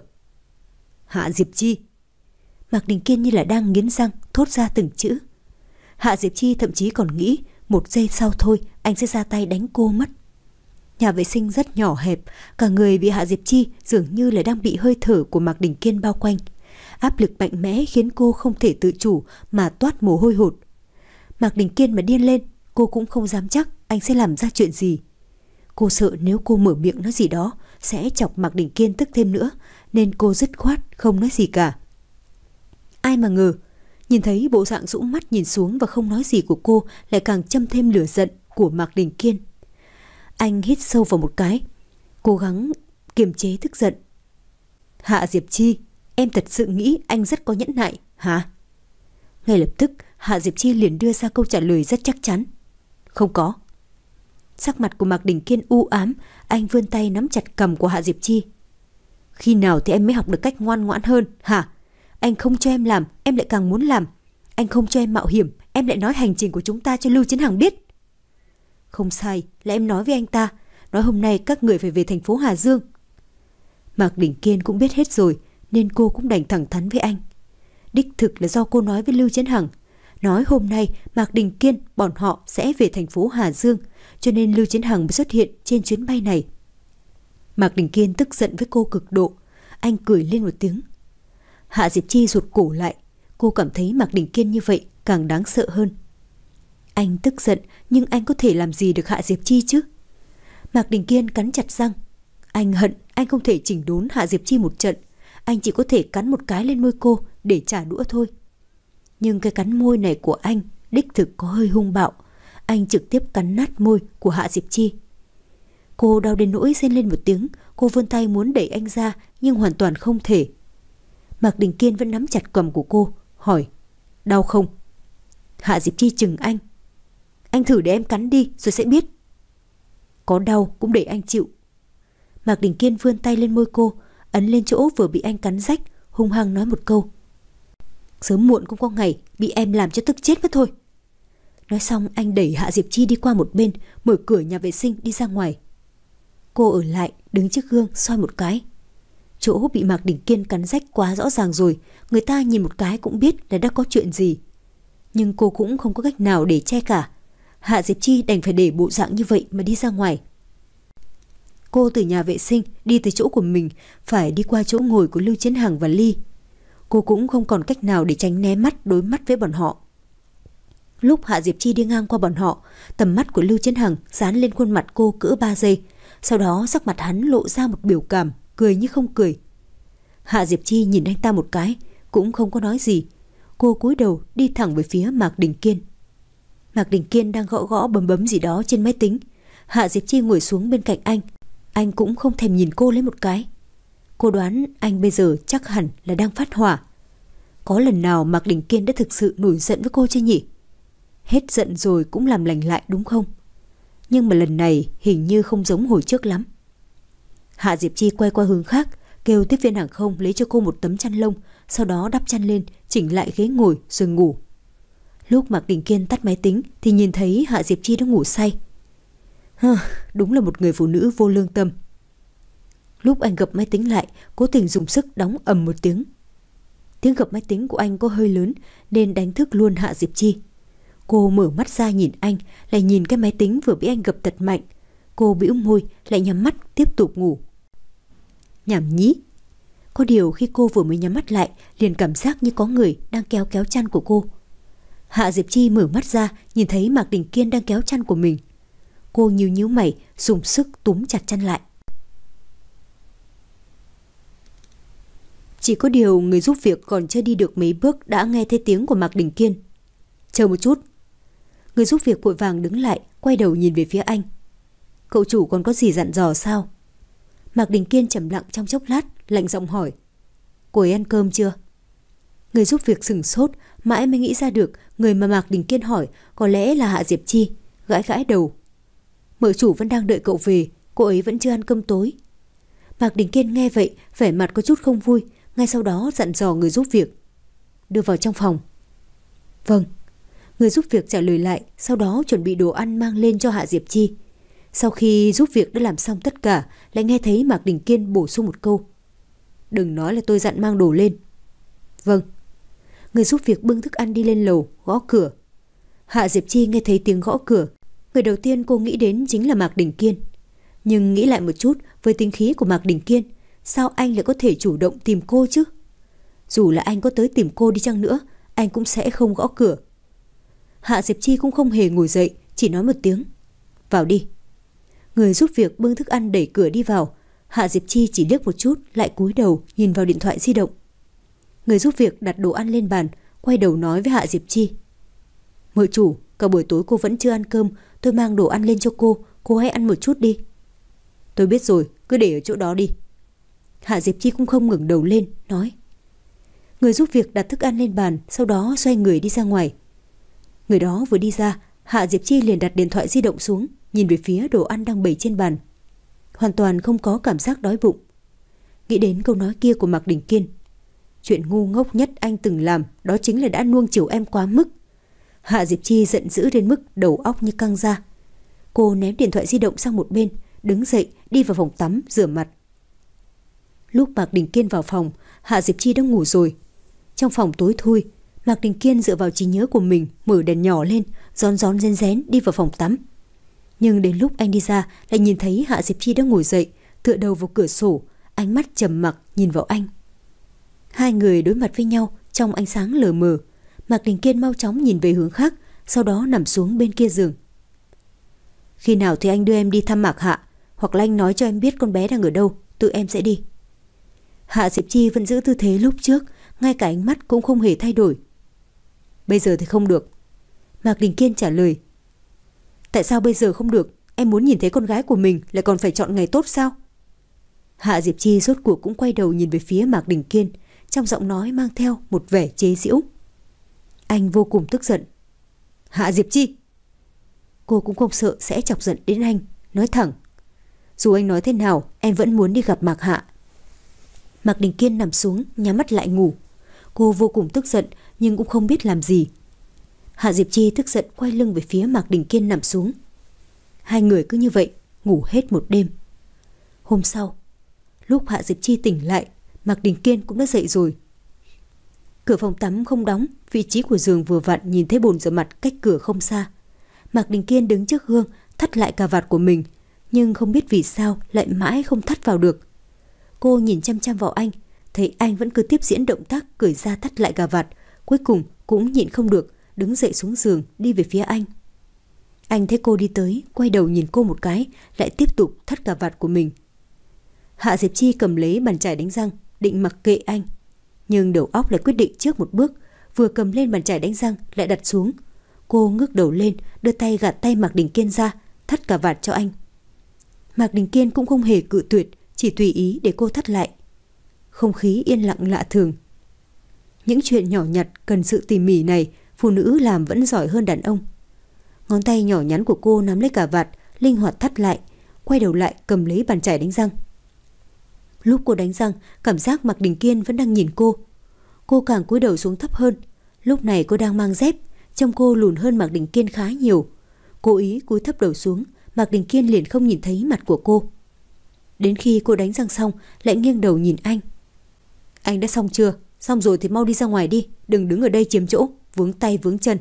Hạ Diệp Chi. Mạc Đình Kiên như là đang nghiến răng thốt ra từng chữ. Hạ Diệp Chi thậm chí còn nghĩ một giây sau thôi anh sẽ ra tay đánh cô mất. Nhà vệ sinh rất nhỏ hẹp, cả người bị Hạ Diệp Chi dường như là đang bị hơi thở của Mạc Đình Kiên bao quanh. Áp lực mạnh mẽ khiến cô không thể tự chủ mà toát mồ hôi hột. Mạc Đình Kiên mà điên lên, cô cũng không dám chắc anh sẽ làm ra chuyện gì. Cô sợ nếu cô mở miệng nói gì đó sẽ chọc Mạc Đình Kiên tức thêm nữa, nên cô dứt khoát không nói gì cả. Ai mà ngờ, nhìn thấy bộ dạng rũ mắt nhìn xuống và không nói gì của cô lại càng châm thêm lửa giận của Mạc Đình Kiên. Anh hít sâu vào một cái, cố gắng kiềm chế tức giận. Hạ Diệp Chi, em thật sự nghĩ anh rất có nhẫn nại, hả? Ngay lập tức, Hạ Diệp Chi liền đưa ra câu trả lời rất chắc chắn. Không có. Sắc mặt của Mạc Đình Kiên u ám, anh vươn tay nắm chặt cằm của Hạ Diệp Chi. Khi nào thì em mới học được cách ngoan ngoãn hơn, hả? Anh không cho em làm, em lại càng muốn làm. Anh không cho em mạo hiểm, em lại nói hành trình của chúng ta cho Lưu Chiến Hằng biết. Không sai, là em nói với anh ta, nói hôm nay các người phải về thành phố Hà Dương. Mạc Đình Kiên cũng biết hết rồi, nên cô cũng đành thẳng thắn với anh. Đích thực là do cô nói với Lưu Chiến Hằng, nói hôm nay Mạc Đình Kiên bọn họ sẽ về thành phố Hà Dương, cho nên Lưu Chiến Hằng mới xuất hiện trên chuyến bay này. Mạc Đình Kiên tức giận với cô cực độ, anh cười lên một tiếng. Hạ Diệp Chi rụt cổ lại, cô cảm thấy Mạc Đình Kiên như vậy càng đáng sợ hơn. Anh tức giận nhưng anh có thể làm gì được Hạ Diệp Chi chứ? Mạc Đình Kiên cắn chặt răng. Anh hận anh không thể chỉnh đốn Hạ Diệp Chi một trận, anh chỉ có thể cắn một cái lên môi cô để trả đũa thôi. Nhưng cái cắn môi này của anh đích thực có hơi hung bạo, anh trực tiếp cắn nát môi của Hạ Diệp Chi. Cô đau đến nỗi rên lên một tiếng, cô vươn tay muốn đẩy anh ra nhưng hoàn toàn không thể. Mạc Đình Kiên vẫn nắm chặt cằm của cô, hỏi, đau không? Hạ Diệp Chi chừng anh. Anh thử để em cắn đi rồi sẽ biết. Có đau cũng để anh chịu. Mạc Đình Kiên vươn tay lên môi cô, ấn lên chỗ vừa bị anh cắn rách, hung hăng nói một câu. Sớm muộn cũng có ngày bị em làm cho tức chết mất thôi. Nói xong anh đẩy Hạ Diệp Chi đi qua một bên, mở cửa nhà vệ sinh đi ra ngoài. Cô ở lại đứng trước gương soi một cái. Chỗ bị Mạc Đình Kiên cắn rách quá rõ ràng rồi, người ta nhìn một cái cũng biết là đã có chuyện gì. Nhưng cô cũng không có cách nào để che cả. Hạ Diệp Chi đành phải để bộ dạng như vậy mà đi ra ngoài. Cô từ nhà vệ sinh đi tới chỗ của mình, phải đi qua chỗ ngồi của Lưu Chiến Hằng và Ly. Cô cũng không còn cách nào để tránh né mắt đối mắt với bọn họ. Lúc Hạ Diệp Chi đi ngang qua bọn họ, tầm mắt của Lưu Chiến Hằng dán lên khuôn mặt cô cỡ ba giây, sau đó sắc mặt hắn lộ ra một biểu cảm, cười như không cười. Hạ Diệp Chi nhìn anh ta một cái, cũng không có nói gì. Cô cúi đầu đi thẳng về phía Mạc Đình Kiên. Mạc Đình Kiên đang gõ gõ bấm bấm gì đó trên máy tính. Hạ Diệp Chi ngồi xuống bên cạnh anh, anh cũng không thèm nhìn cô lấy một cái. Cô đoán anh bây giờ chắc hẳn là đang phát hỏa. Có lần nào Mạc Đình Kiên đã thực sự nổi giận với cô chưa nhỉ? Hết giận rồi cũng làm lành lại đúng không? Nhưng mà lần này hình như không giống hồi trước lắm. Hạ Diệp Chi quay qua hướng khác, kêu tiếp viên hàng không lấy cho cô một tấm chăn lông, sau đó đắp chăn lên, chỉnh chỉnh lại ghế ngồi rồi ngủ. Lúc Mạc Đình Kiên tắt máy tính thì nhìn thấy Hạ Diệp Chi đã ngủ say. Hơ, đúng là một người phụ nữ vô lương tâm. Lúc anh gập máy tính lại, cố tình dùng sức đóng ầm một tiếng. Tiếng gập máy tính của anh có hơi lớn nên đánh thức luôn Hạ Diệp Chi. Cô mở mắt ra nhìn anh, lại nhìn cái máy tính vừa bị anh gập thật mạnh. Cô bĩu môi, lại nhắm mắt tiếp tục ngủ. Nhảm nhí. Có điều khi cô vừa mới nhắm mắt lại, liền cảm giác như có người đang kéo kéo chăn của cô. Hạ Diệp Chi mở mắt ra, nhìn thấy Mạc Đình Kiên đang kéo chăn của mình. Cô nhíu nhíu mày, dùng sức túm chặt chăn lại. Chỉ có điều người giúp việc còn chưa đi được mấy bước đã nghe thấy tiếng của Mạc Đình Kiên. Chờ một chút. Người giúp việc vội vàng đứng lại, quay đầu nhìn về phía anh. Cậu chủ còn có gì dặn dò sao? Mạc Đình Kiên trầm lặng trong chốc lát, lạnh giọng hỏi. Cô ấy ăn cơm chưa? Người giúp việc sửng sốt, mãi mới nghĩ ra được người mà Mạc Đình Kiên hỏi có lẽ là Hạ Diệp Chi, gãi gãi đầu. Mợ chủ vẫn đang đợi cậu về, cô ấy vẫn chưa ăn cơm tối. Mạc Đình Kiên nghe vậy, vẻ mặt có chút không vui, ngay sau đó dặn dò người giúp việc. Đưa vào trong phòng. Vâng. Người giúp việc trả lời lại, sau đó chuẩn bị đồ ăn mang lên cho Hạ Diệp Chi. Sau khi giúp việc đã làm xong tất cả, lại nghe thấy Mạc Đình Kiên bổ sung một câu. Đừng nói là tôi dặn mang đồ lên. Vâng. Người giúp việc bưng thức ăn đi lên lầu, gõ cửa. Hạ Diệp Chi nghe thấy tiếng gõ cửa. Người đầu tiên cô nghĩ đến chính là Mạc Đình Kiên. Nhưng nghĩ lại một chút, với tính khí của Mạc Đình Kiên, sao anh lại có thể chủ động tìm cô chứ? Dù là anh có tới tìm cô đi chăng nữa, anh cũng sẽ không gõ cửa. Hạ Diệp Chi cũng không hề ngồi dậy, chỉ nói một tiếng. Vào đi. Người giúp việc bưng thức ăn đẩy cửa đi vào. Hạ Diệp Chi chỉ liếc một chút, lại cúi đầu nhìn vào điện thoại di động. Người giúp việc đặt đồ ăn lên bàn, quay đầu nói với Hạ Diệp Chi. Mợ chủ, cả buổi tối cô vẫn chưa ăn cơm, tôi mang đồ ăn lên cho cô, cô hãy ăn một chút đi. Tôi biết rồi, cứ để ở chỗ đó đi. Hạ Diệp Chi cũng không ngẩng đầu lên, nói. Người giúp việc đặt thức ăn lên bàn, sau đó xoay người đi ra ngoài. Người đó vừa đi ra, Hạ Diệp Chi liền đặt điện thoại di động xuống, nhìn về phía đồ ăn đang bày trên bàn. Hoàn toàn không có cảm giác đói bụng. Nghĩ đến câu nói kia của Mạc Đình Kiên. Chuyện ngu ngốc nhất anh từng làm đó chính là đã nuông chiều em quá mức. Hạ Diệp Chi giận dữ đến mức đầu óc như căng ra. Cô ném điện thoại di động sang một bên, đứng dậy đi vào phòng tắm rửa mặt. Lúc Mạc Đình Kiên vào phòng, Hạ Diệp Chi đã ngủ rồi. Trong phòng tối thui, Mạc Đình Kiên dựa vào trí nhớ của mình, mở đèn nhỏ lên, rón rón rén rén đi vào phòng tắm. Nhưng đến lúc anh đi ra, lại nhìn thấy Hạ Diệp Chi đã ngồi dậy, tựa đầu vào cửa sổ, ánh mắt trầm mặc nhìn vào anh. Hai người đối mặt với nhau trong ánh sáng lờ mờ. Mạc Đình Kiên mau chóng nhìn về hướng khác, sau đó nằm xuống bên kia giường. Khi nào thì anh đưa em đi thăm Mạc Hạ, hoặc là anh nói cho em biết con bé đang ở đâu, tự em sẽ đi. Hạ Diệp Chi vẫn giữ tư thế lúc trước, ngay cả ánh mắt cũng không hề thay đổi. Bây giờ thì không được. Mạc Đình Kiên trả lời. Tại sao bây giờ không được? Em muốn nhìn thấy con gái của mình lại còn phải chọn ngày tốt sao? Hạ Diệp Chi rốt cuộc cũng quay đầu nhìn về phía Mạc Đình Kiên, trong giọng nói mang theo một vẻ chế giễu. Anh vô cùng tức giận. Hạ Diệp Chi! Cô cũng không sợ sẽ chọc giận đến anh, nói thẳng. Dù anh nói thế nào, em vẫn muốn đi gặp Mạc Hạ. Mạc Đình Kiên nằm xuống, nhắm mắt lại ngủ. Cô vô cùng tức giận, nhưng cũng không biết làm gì. Hạ Diệp Chi tức giận quay lưng về phía Mạc Đình Kiên nằm xuống. Hai người cứ như vậy, ngủ hết một đêm. Hôm sau, lúc Hạ Diệp Chi tỉnh lại, Mạc Đình Kiên cũng đã dậy rồi. Cửa phòng tắm không đóng, vị trí của giường vừa vặn nhìn thấy bồn rửa mặt cách cửa không xa. Mạc Đình Kiên đứng trước gương, thắt lại cà vạt của mình, nhưng không biết vì sao lại mãi không thắt vào được. Cô nhìn chăm chăm vào anh, thấy anh vẫn cứ tiếp diễn động tác cởi ra thắt lại cà vạt, cuối cùng cũng nhịn không được, đứng dậy xuống giường đi về phía anh. Anh thấy cô đi tới, quay đầu nhìn cô một cái, lại tiếp tục thắt cà vạt của mình. Hạ Diệp Chi cầm lấy bàn chải đánh răng, định mặc kệ anh, nhưng đầu óc lại quyết định trước một bước, vừa cầm lên bàn chải đánh răng lại đặt xuống. Cô ngước đầu lên, đưa tay gạt tay Mạc Đình Kiên ra, thắt cà vạt cho anh. Mạc Đình Kiên cũng không hề cự tuyệt, chỉ tùy ý để cô thắt lại. Không khí yên lặng lạ thường. Những chuyện nhỏ nhặt cần sự tỉ mỉ này, phụ nữ làm vẫn giỏi hơn đàn ông. Ngón tay nhỏ nhắn của cô nắm lấy cà vạt, linh hoạt thắt lại, quay đầu lại cầm lấy bàn chải đánh răng. Lúc cô đánh răng, cảm giác Mạc Đình Kiên vẫn đang nhìn cô. Cô càng cúi đầu xuống thấp hơn. Lúc này cô đang mang dép, trông cô lùn hơn Mạc Đình Kiên khá nhiều. Cố ý cúi thấp đầu xuống, Mạc Đình Kiên liền không nhìn thấy mặt của cô. Đến khi cô đánh răng xong, lại nghiêng đầu nhìn anh. Anh đã xong chưa? Xong rồi thì mau đi ra ngoài đi, đừng đứng ở đây chiếm chỗ, vướng tay vướng chân.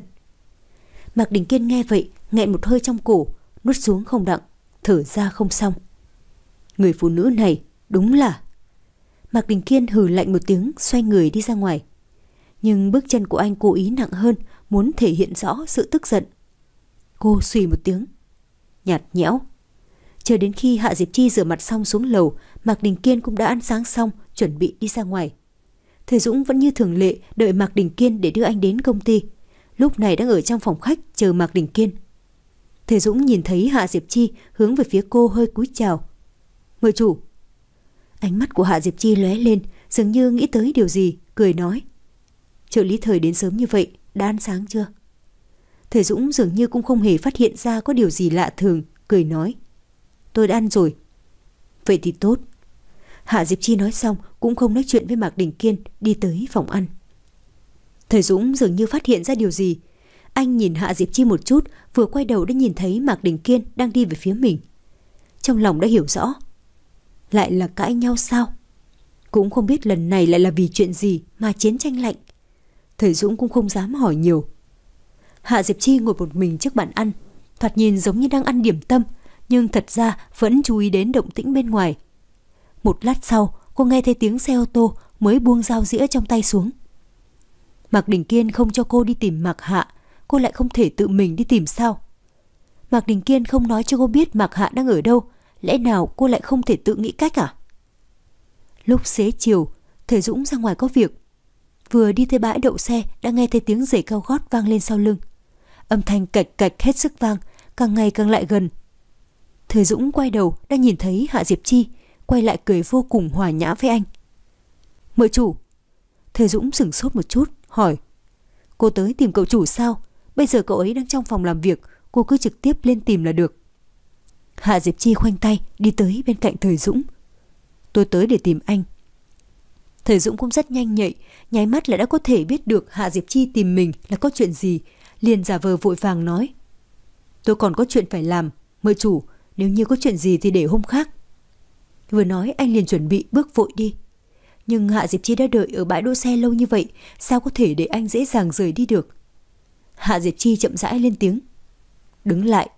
Mạc Đình Kiên nghe vậy, nghẹn một hơi trong cổ, nuốt xuống không đặng, thở ra không xong. Người phụ nữ này đúng là... Mạc Đình Kiên hừ lạnh một tiếng, xoay người đi ra ngoài. Nhưng bước chân của anh cố ý nặng hơn, muốn thể hiện rõ sự tức giận. Cô xùy một tiếng, nhạt nhẽo. Chờ đến khi Hạ Diệp Chi rửa mặt xong xuống lầu, Mạc Đình Kiên cũng đã ăn sáng xong, chuẩn bị đi ra ngoài. Thời Dũng vẫn như thường lệ đợi Mạc Đình Kiên để đưa anh đến công ty. Lúc này đang ở trong phòng khách chờ Mạc Đình Kiên. Thời Dũng nhìn thấy Hạ Diệp Chi hướng về phía cô hơi cúi chào. Mời chủ. Ánh mắt của Hạ Diệp Chi lóe lên, dường như nghĩ tới điều gì, cười nói. Trợ lý Thời đến sớm như vậy, đã ăn sáng chưa? Thời Dũng dường như cũng không hề phát hiện ra có điều gì lạ thường, cười nói. Tôi đã ăn rồi. Vậy thì tốt. Hạ Diệp Chi nói xong cũng không nói chuyện với Mạc Đình Kiên, đi tới phòng ăn. Thời Dũng dường như phát hiện ra điều gì. Anh nhìn Hạ Diệp Chi một chút, vừa quay đầu đã nhìn thấy Mạc Đình Kiên đang đi về phía mình. Trong lòng đã hiểu rõ. Lại là cãi nhau sao? Cũng không biết lần này lại là vì chuyện gì mà chiến tranh lạnh. Thời Dũng cũng không dám hỏi nhiều. Hạ Diệp Chi ngồi một mình trước bàn ăn, thoạt nhìn giống như đang ăn điểm tâm, nhưng thật ra vẫn chú ý đến động tĩnh bên ngoài. Một lát sau, cô nghe thấy tiếng xe ô tô mới buông dao dĩa trong tay xuống. Mạc Đình Kiên không cho cô đi tìm Mạc Hạ, cô lại không thể tự mình đi tìm sao? Mạc Đình Kiên không nói cho cô biết Mạc Hạ đang ở đâu, lẽ nào cô lại không thể tự nghĩ cách à? Lúc xế chiều, Thời Dũng ra ngoài có việc. Vừa đi tới bãi đậu xe đã nghe thấy tiếng giày cao gót vang lên sau lưng. Âm thanh cạch cạch hết sức vang, càng ngày càng lại gần. Thời Dũng quay đầu đã nhìn thấy Hạ Diệp Chi, quay lại cười vô cùng hòa nhã với anh. Mời chủ. Thời Dũng sửng sốt một chút, hỏi. Cô tới tìm cậu chủ sao? Bây giờ cậu ấy đang trong phòng làm việc, cô cứ trực tiếp lên tìm là được. Hạ Diệp Chi khoanh tay đi tới bên cạnh Thời Dũng. Tôi tới để tìm anh. Thời Dũng cũng rất nhanh nhạy, nháy mắt là đã có thể biết được Hạ Diệp Chi tìm mình là có chuyện gì, liền giả vờ vội vàng nói. Tôi còn có chuyện phải làm, mời chủ, nếu như có chuyện gì thì để hôm khác. Vừa nói anh liền chuẩn bị bước vội đi. Nhưng Hạ Diệp Chi đã đợi ở bãi đỗ xe lâu như vậy, sao có thể để anh dễ dàng rời đi được? Hạ Diệp Chi chậm rãi lên tiếng. Đứng lại.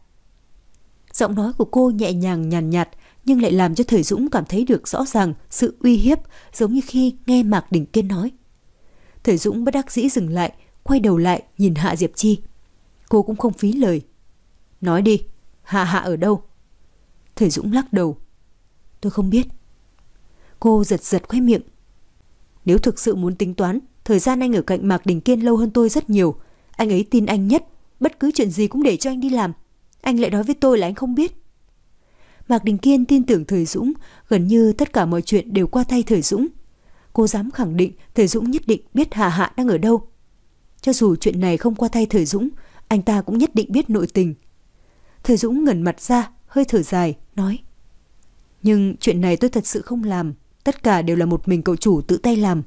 Giọng nói của cô nhẹ nhàng nhàn nhạt, nhưng lại làm cho Thời Dũng cảm thấy được rõ ràng sự uy hiếp, giống như khi nghe Mạc Đình Kiên nói. Thời Dũng bất đắc dĩ dừng lại, quay đầu lại nhìn Hạ Diệp Chi. Cô cũng không phí lời. Nói đi, Hạ Hạ ở đâu? Thời Dũng lắc đầu. Tôi không biết. Cô giật giật khóe miệng. Nếu thực sự muốn tính toán, thời gian anh ở cạnh Mạc Đình Kiên lâu hơn tôi rất nhiều. Anh ấy tin anh nhất, bất cứ chuyện gì cũng để cho anh đi làm. Anh lại nói với tôi là anh không biết. Mạc Đình Kiên tin tưởng Thời Dũng, gần như tất cả mọi chuyện đều qua tay Thời Dũng. Cô dám khẳng định Thời Dũng nhất định biết Hạ Hạ đang ở đâu. Cho dù chuyện này không qua tay Thời Dũng, anh ta cũng nhất định biết nội tình. Thời Dũng ngẩng mặt ra, hơi thở dài, nói. Nhưng chuyện này tôi thật sự không làm, tất cả đều là một mình cậu chủ tự tay làm.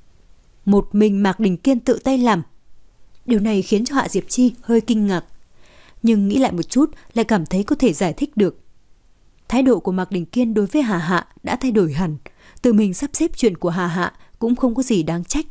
Một mình Mạc Đình Kiên tự tay làm. Điều này khiến cho Hạ Diệp Chi hơi kinh ngạc. Nhưng nghĩ lại một chút lại cảm thấy có thể giải thích được. Thái độ của Mạc Đình Kiên đối với Hà Hạ đã thay đổi hẳn. Tự mình sắp xếp chuyện của Hà Hạ cũng không có gì đáng trách.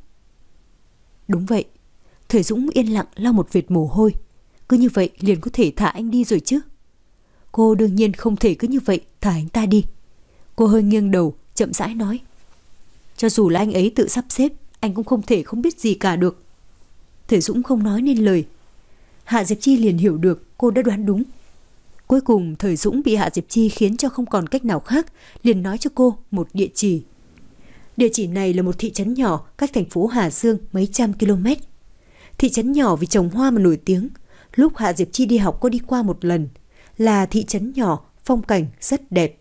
Đúng vậy. Thời Dũng yên lặng lau một vệt mồ hôi. Cứ như vậy liền có thể thả anh đi rồi chứ? Cô đương nhiên không thể cứ như vậy thả anh ta đi. Cô hơi nghiêng đầu, chậm rãi nói. Cho dù là anh ấy tự sắp xếp, anh cũng không thể không biết gì cả được. Thời Dũng không nói nên lời. Hạ Diệp Chi liền hiểu được cô đã đoán đúng. Cuối cùng Thời Dũng bị Hạ Diệp Chi khiến cho không còn cách nào khác, liền nói cho cô một địa chỉ. Địa chỉ này là một thị trấn nhỏ cách thành phố Hà Dương mấy trăm km. Thị trấn nhỏ vì trồng hoa mà nổi tiếng. Lúc Hạ Diệp Chi đi học có đi qua một lần. Là thị trấn nhỏ, phong cảnh rất đẹp.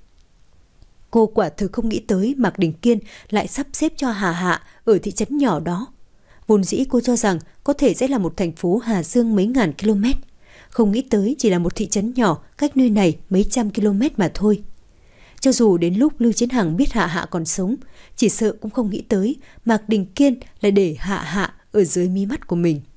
Cô quả thực không nghĩ tới Mạc Đình Kiên lại sắp xếp cho Hà Hạ ở thị trấn nhỏ đó. Vốn dĩ cô cho rằng có thể sẽ là một thành phố Hà Dương mấy ngàn km. Không nghĩ tới chỉ là một thị trấn nhỏ cách nơi này mấy trăm km mà thôi. Cho dù đến lúc Lưu Chiến Hằng biết Hạ Hạ còn sống, chỉ sợ cũng không nghĩ tới Mạc Đình Kiên lại để Hạ Hạ ở dưới mí mắt của mình.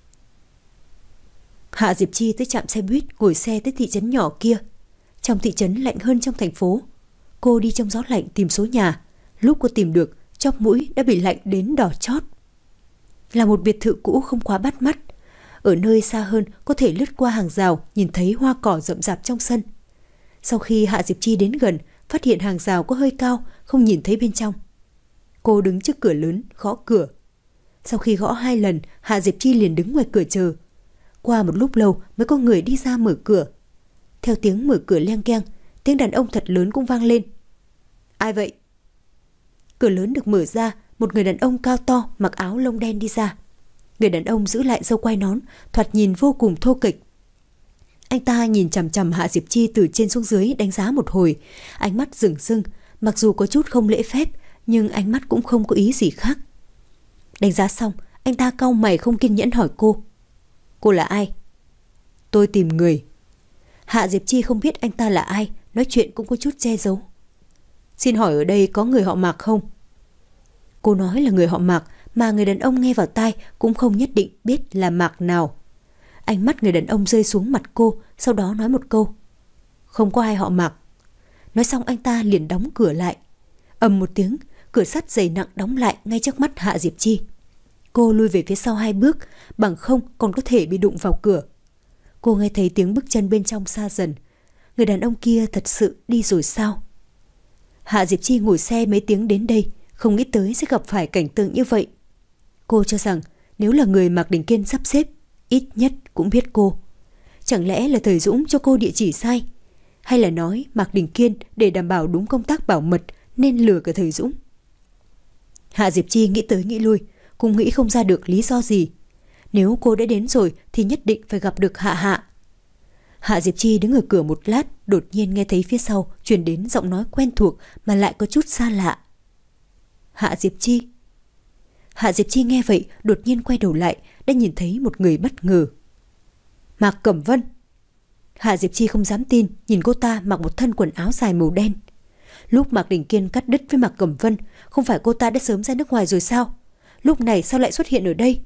Hạ Diệp Chi tới trạm xe buýt, ngồi xe tới thị trấn nhỏ kia. Trong thị trấn lạnh hơn trong thành phố. Cô đi trong gió lạnh tìm số nhà. Lúc cô tìm được, chóp mũi đã bị lạnh đến đỏ chót. Là một biệt thự cũ không quá bắt mắt. Ở nơi xa hơn có thể lướt qua hàng rào, nhìn thấy hoa cỏ rậm rạp trong sân. Sau khi Hạ Diệp Chi đến gần, phát hiện hàng rào có hơi cao, không nhìn thấy bên trong. Cô đứng trước cửa lớn, gõ cửa. Sau khi gõ hai lần, Hạ Diệp Chi liền đứng ngoài cửa chờ. Qua một lúc lâu mới có người đi ra mở cửa. Theo tiếng mở cửa leng keng, tiếng đàn ông thật lớn cũng vang lên. Ai vậy? Cửa lớn được mở ra, một người đàn ông cao to mặc áo lông đen đi ra. Người đàn ông giữ lại râu quai nón, thoạt nhìn vô cùng thô kệch. Anh ta nhìn chằm chằm Hạ Diệp Chi từ trên xuống dưới đánh giá một hồi, ánh mắt rừng rưng, mặc dù có chút không lễ phép, nhưng ánh mắt cũng không có ý gì khác. Đánh giá xong, anh ta cau mày không kiên nhẫn hỏi cô. Cô là ai? Tôi tìm người. Hạ Diệp Chi không biết anh ta là ai, nói chuyện cũng có chút che giấu. Xin hỏi ở đây có người họ Mạc không? Cô nói là người họ Mạc, mà người đàn ông nghe vào tai cũng không nhất định biết là Mạc nào. Ánh mắt người đàn ông rơi xuống mặt cô, sau đó nói một câu. Không có ai họ Mạc. Nói xong anh ta liền đóng cửa lại. Ầm một tiếng, cửa sắt dày nặng đóng lại ngay trước mắt Hạ Diệp Chi. Cô lui về phía sau hai bước, bằng không còn có thể bị đụng vào cửa. Cô nghe thấy tiếng bước chân bên trong xa dần. Người đàn ông kia thật sự đi rồi sao? Hạ Diệp Chi ngồi xe mấy tiếng đến đây, không nghĩ tới sẽ gặp phải cảnh tượng như vậy. Cô cho rằng nếu là người Mạc Đình Kiên sắp xếp, ít nhất cũng biết cô. Chẳng lẽ là Thời Dũng cho cô địa chỉ sai? Hay là nói Mạc Đình Kiên để đảm bảo đúng công tác bảo mật nên lừa cả Thời Dũng? Hạ Diệp Chi nghĩ tới nghĩ lui, cũng nghĩ không ra được lý do gì. Nếu cô đã đến rồi thì nhất định phải gặp được Hạ Hạ. Hạ Diệp Chi đứng ở cửa một lát, đột nhiên nghe thấy phía sau truyền đến giọng nói quen thuộc mà lại có chút xa lạ. Hạ Diệp Chi. Hạ Diệp Chi nghe vậy, đột nhiên quay đầu lại, đã nhìn thấy một người bất ngờ. Mạc Cẩm Vân. Hạ Diệp Chi không dám tin, nhìn cô ta mặc một thân quần áo dài màu đen. Lúc Mạc Đình Kiên cắt đứt với Mạc Cẩm Vân, không phải cô ta đã sớm ra nước ngoài rồi sao? Lúc này sao lại xuất hiện ở đây?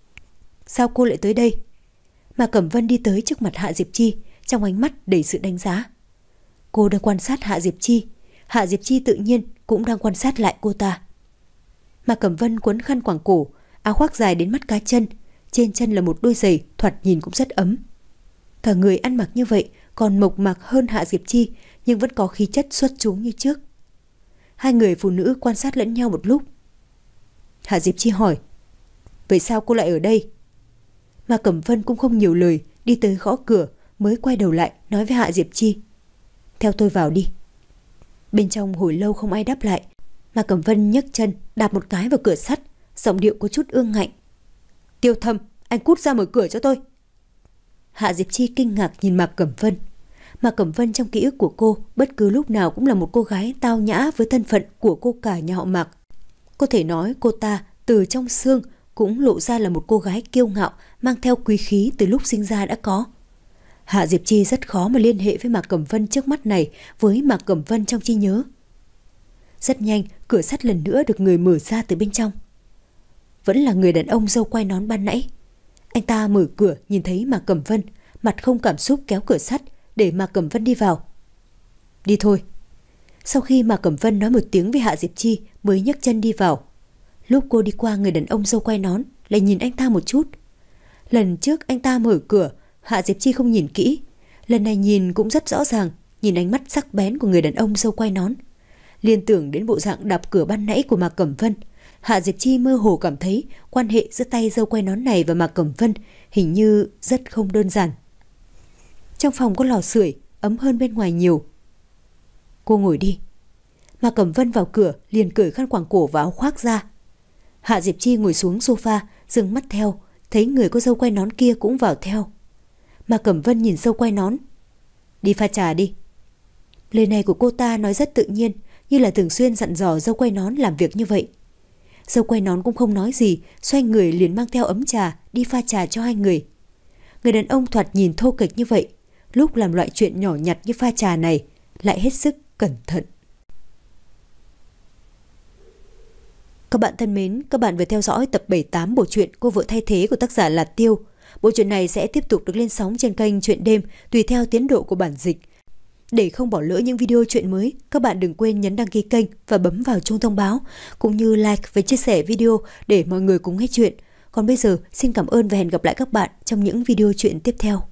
Sao cô lại tới đây? Mạc Cẩm Vân đi tới trước mặt Hạ Diệp Chi, trong ánh mắt đầy sự đánh giá. Cô đang quan sát Hạ Diệp Chi, Hạ Diệp Chi tự nhiên cũng đang quan sát lại cô ta. Mạc Cẩm Vân quấn khăn quàng cổ, áo khoác dài đến mắt cá chân, trên chân là một đôi giày thoạt nhìn cũng rất ấm. Cả người ăn mặc như vậy còn mộc mạc hơn Hạ Diệp Chi, nhưng vẫn có khí chất xuất chúng như trước. Hai người phụ nữ quan sát lẫn nhau một lúc. Hạ Diệp Chi hỏi, vậy sao cô lại ở đây? Mạc Cẩm Vân cũng không nhiều lời, đi tới gõ cửa, mới quay đầu lại nói với Hạ Diệp Chi, theo tôi vào đi. Bên trong hồi lâu không ai đáp lại. Mạc Cẩm Vân nhấc chân đạp một cái vào cửa sắt, giọng điệu có chút ương ngạnh. Tiêu Thâm, anh cút ra mở cửa cho tôi. Hạ Diệp Chi kinh ngạc nhìn Mạc Cẩm Vân. Mạc Cẩm Vân trong ký ức của cô bất cứ lúc nào cũng là một cô gái tao nhã với thân phận của cô cả nhà họ Mạc. Có thể nói cô ta từ trong xương cũng lộ ra là một cô gái kiêu ngạo, mang theo quý khí từ lúc sinh ra đã có. Hạ Diệp Chi rất khó mà liên hệ với Mạc Cẩm Vân trước mắt này với Mạc Cẩm Vân trong trí nhớ. Rất nhanh, cửa sắt lần nữa được người mở ra từ bên trong. Vẫn là người đàn ông râu quai nón ban nãy. Anh ta mở cửa nhìn thấy Mạc Cẩm Vân, mặt không cảm xúc kéo cửa sắt để Mạc Cẩm Vân đi vào. Đi thôi. Sau khi Mạc Cẩm Vân nói một tiếng với Hạ Diệp Chi mới nhấc chân đi vào. Lúc cô đi qua người đàn ông râu quai nón lại nhìn anh ta một chút. Lần trước anh ta mở cửa, Hạ Diệp Chi không nhìn kỹ. Lần này nhìn cũng rất rõ ràng, nhìn ánh mắt sắc bén của người đàn ông râu quai nón. Liên tưởng đến bộ dạng đạp cửa ban nãy của Mạc Cẩm Vân, Hạ Diệp Chi mơ hồ cảm thấy quan hệ giữa tay râu quai nón này và Mạc Cẩm Vân hình như rất không đơn giản. Trong phòng có lò sưởi, ấm hơn bên ngoài nhiều. Cô ngồi đi. Mạc Cẩm Vân vào cửa liền cởi khăn quàng cổ và áo khoác ra. Hạ Diệp Chi ngồi xuống sofa, dừng mắt theo, thấy người có râu quai nón kia cũng vào theo. Mạc Cẩm Vân nhìn râu quai nón. Đi pha trà đi. Lời này của cô ta nói rất tự nhiên, như là thường xuyên dặn dò râu quai nón làm việc như vậy. Râu quai nón cũng không nói gì, xoay người liền mang theo ấm trà đi pha trà cho hai người. Người đàn ông thoạt nhìn thô kệch như vậy, lúc làm loại chuyện nhỏ nhặt như pha trà này lại hết sức cẩn thận. Các bạn thân mến, các bạn vừa theo dõi tập bảy mươi tám bộ truyện Cô vợ thay thế của tác giả là Tiêu. Bộ truyện này sẽ tiếp tục được lên sóng trên kênh Truyện Đêm tùy theo tiến độ của bản dịch. Để không bỏ lỡ những video truyện mới, các bạn đừng quên nhấn đăng ký kênh và bấm vào chuông thông báo, cũng như like và chia sẻ video để mọi người cùng nghe chuyện. Còn bây giờ, xin cảm ơn và hẹn gặp lại các bạn trong những video truyện tiếp theo.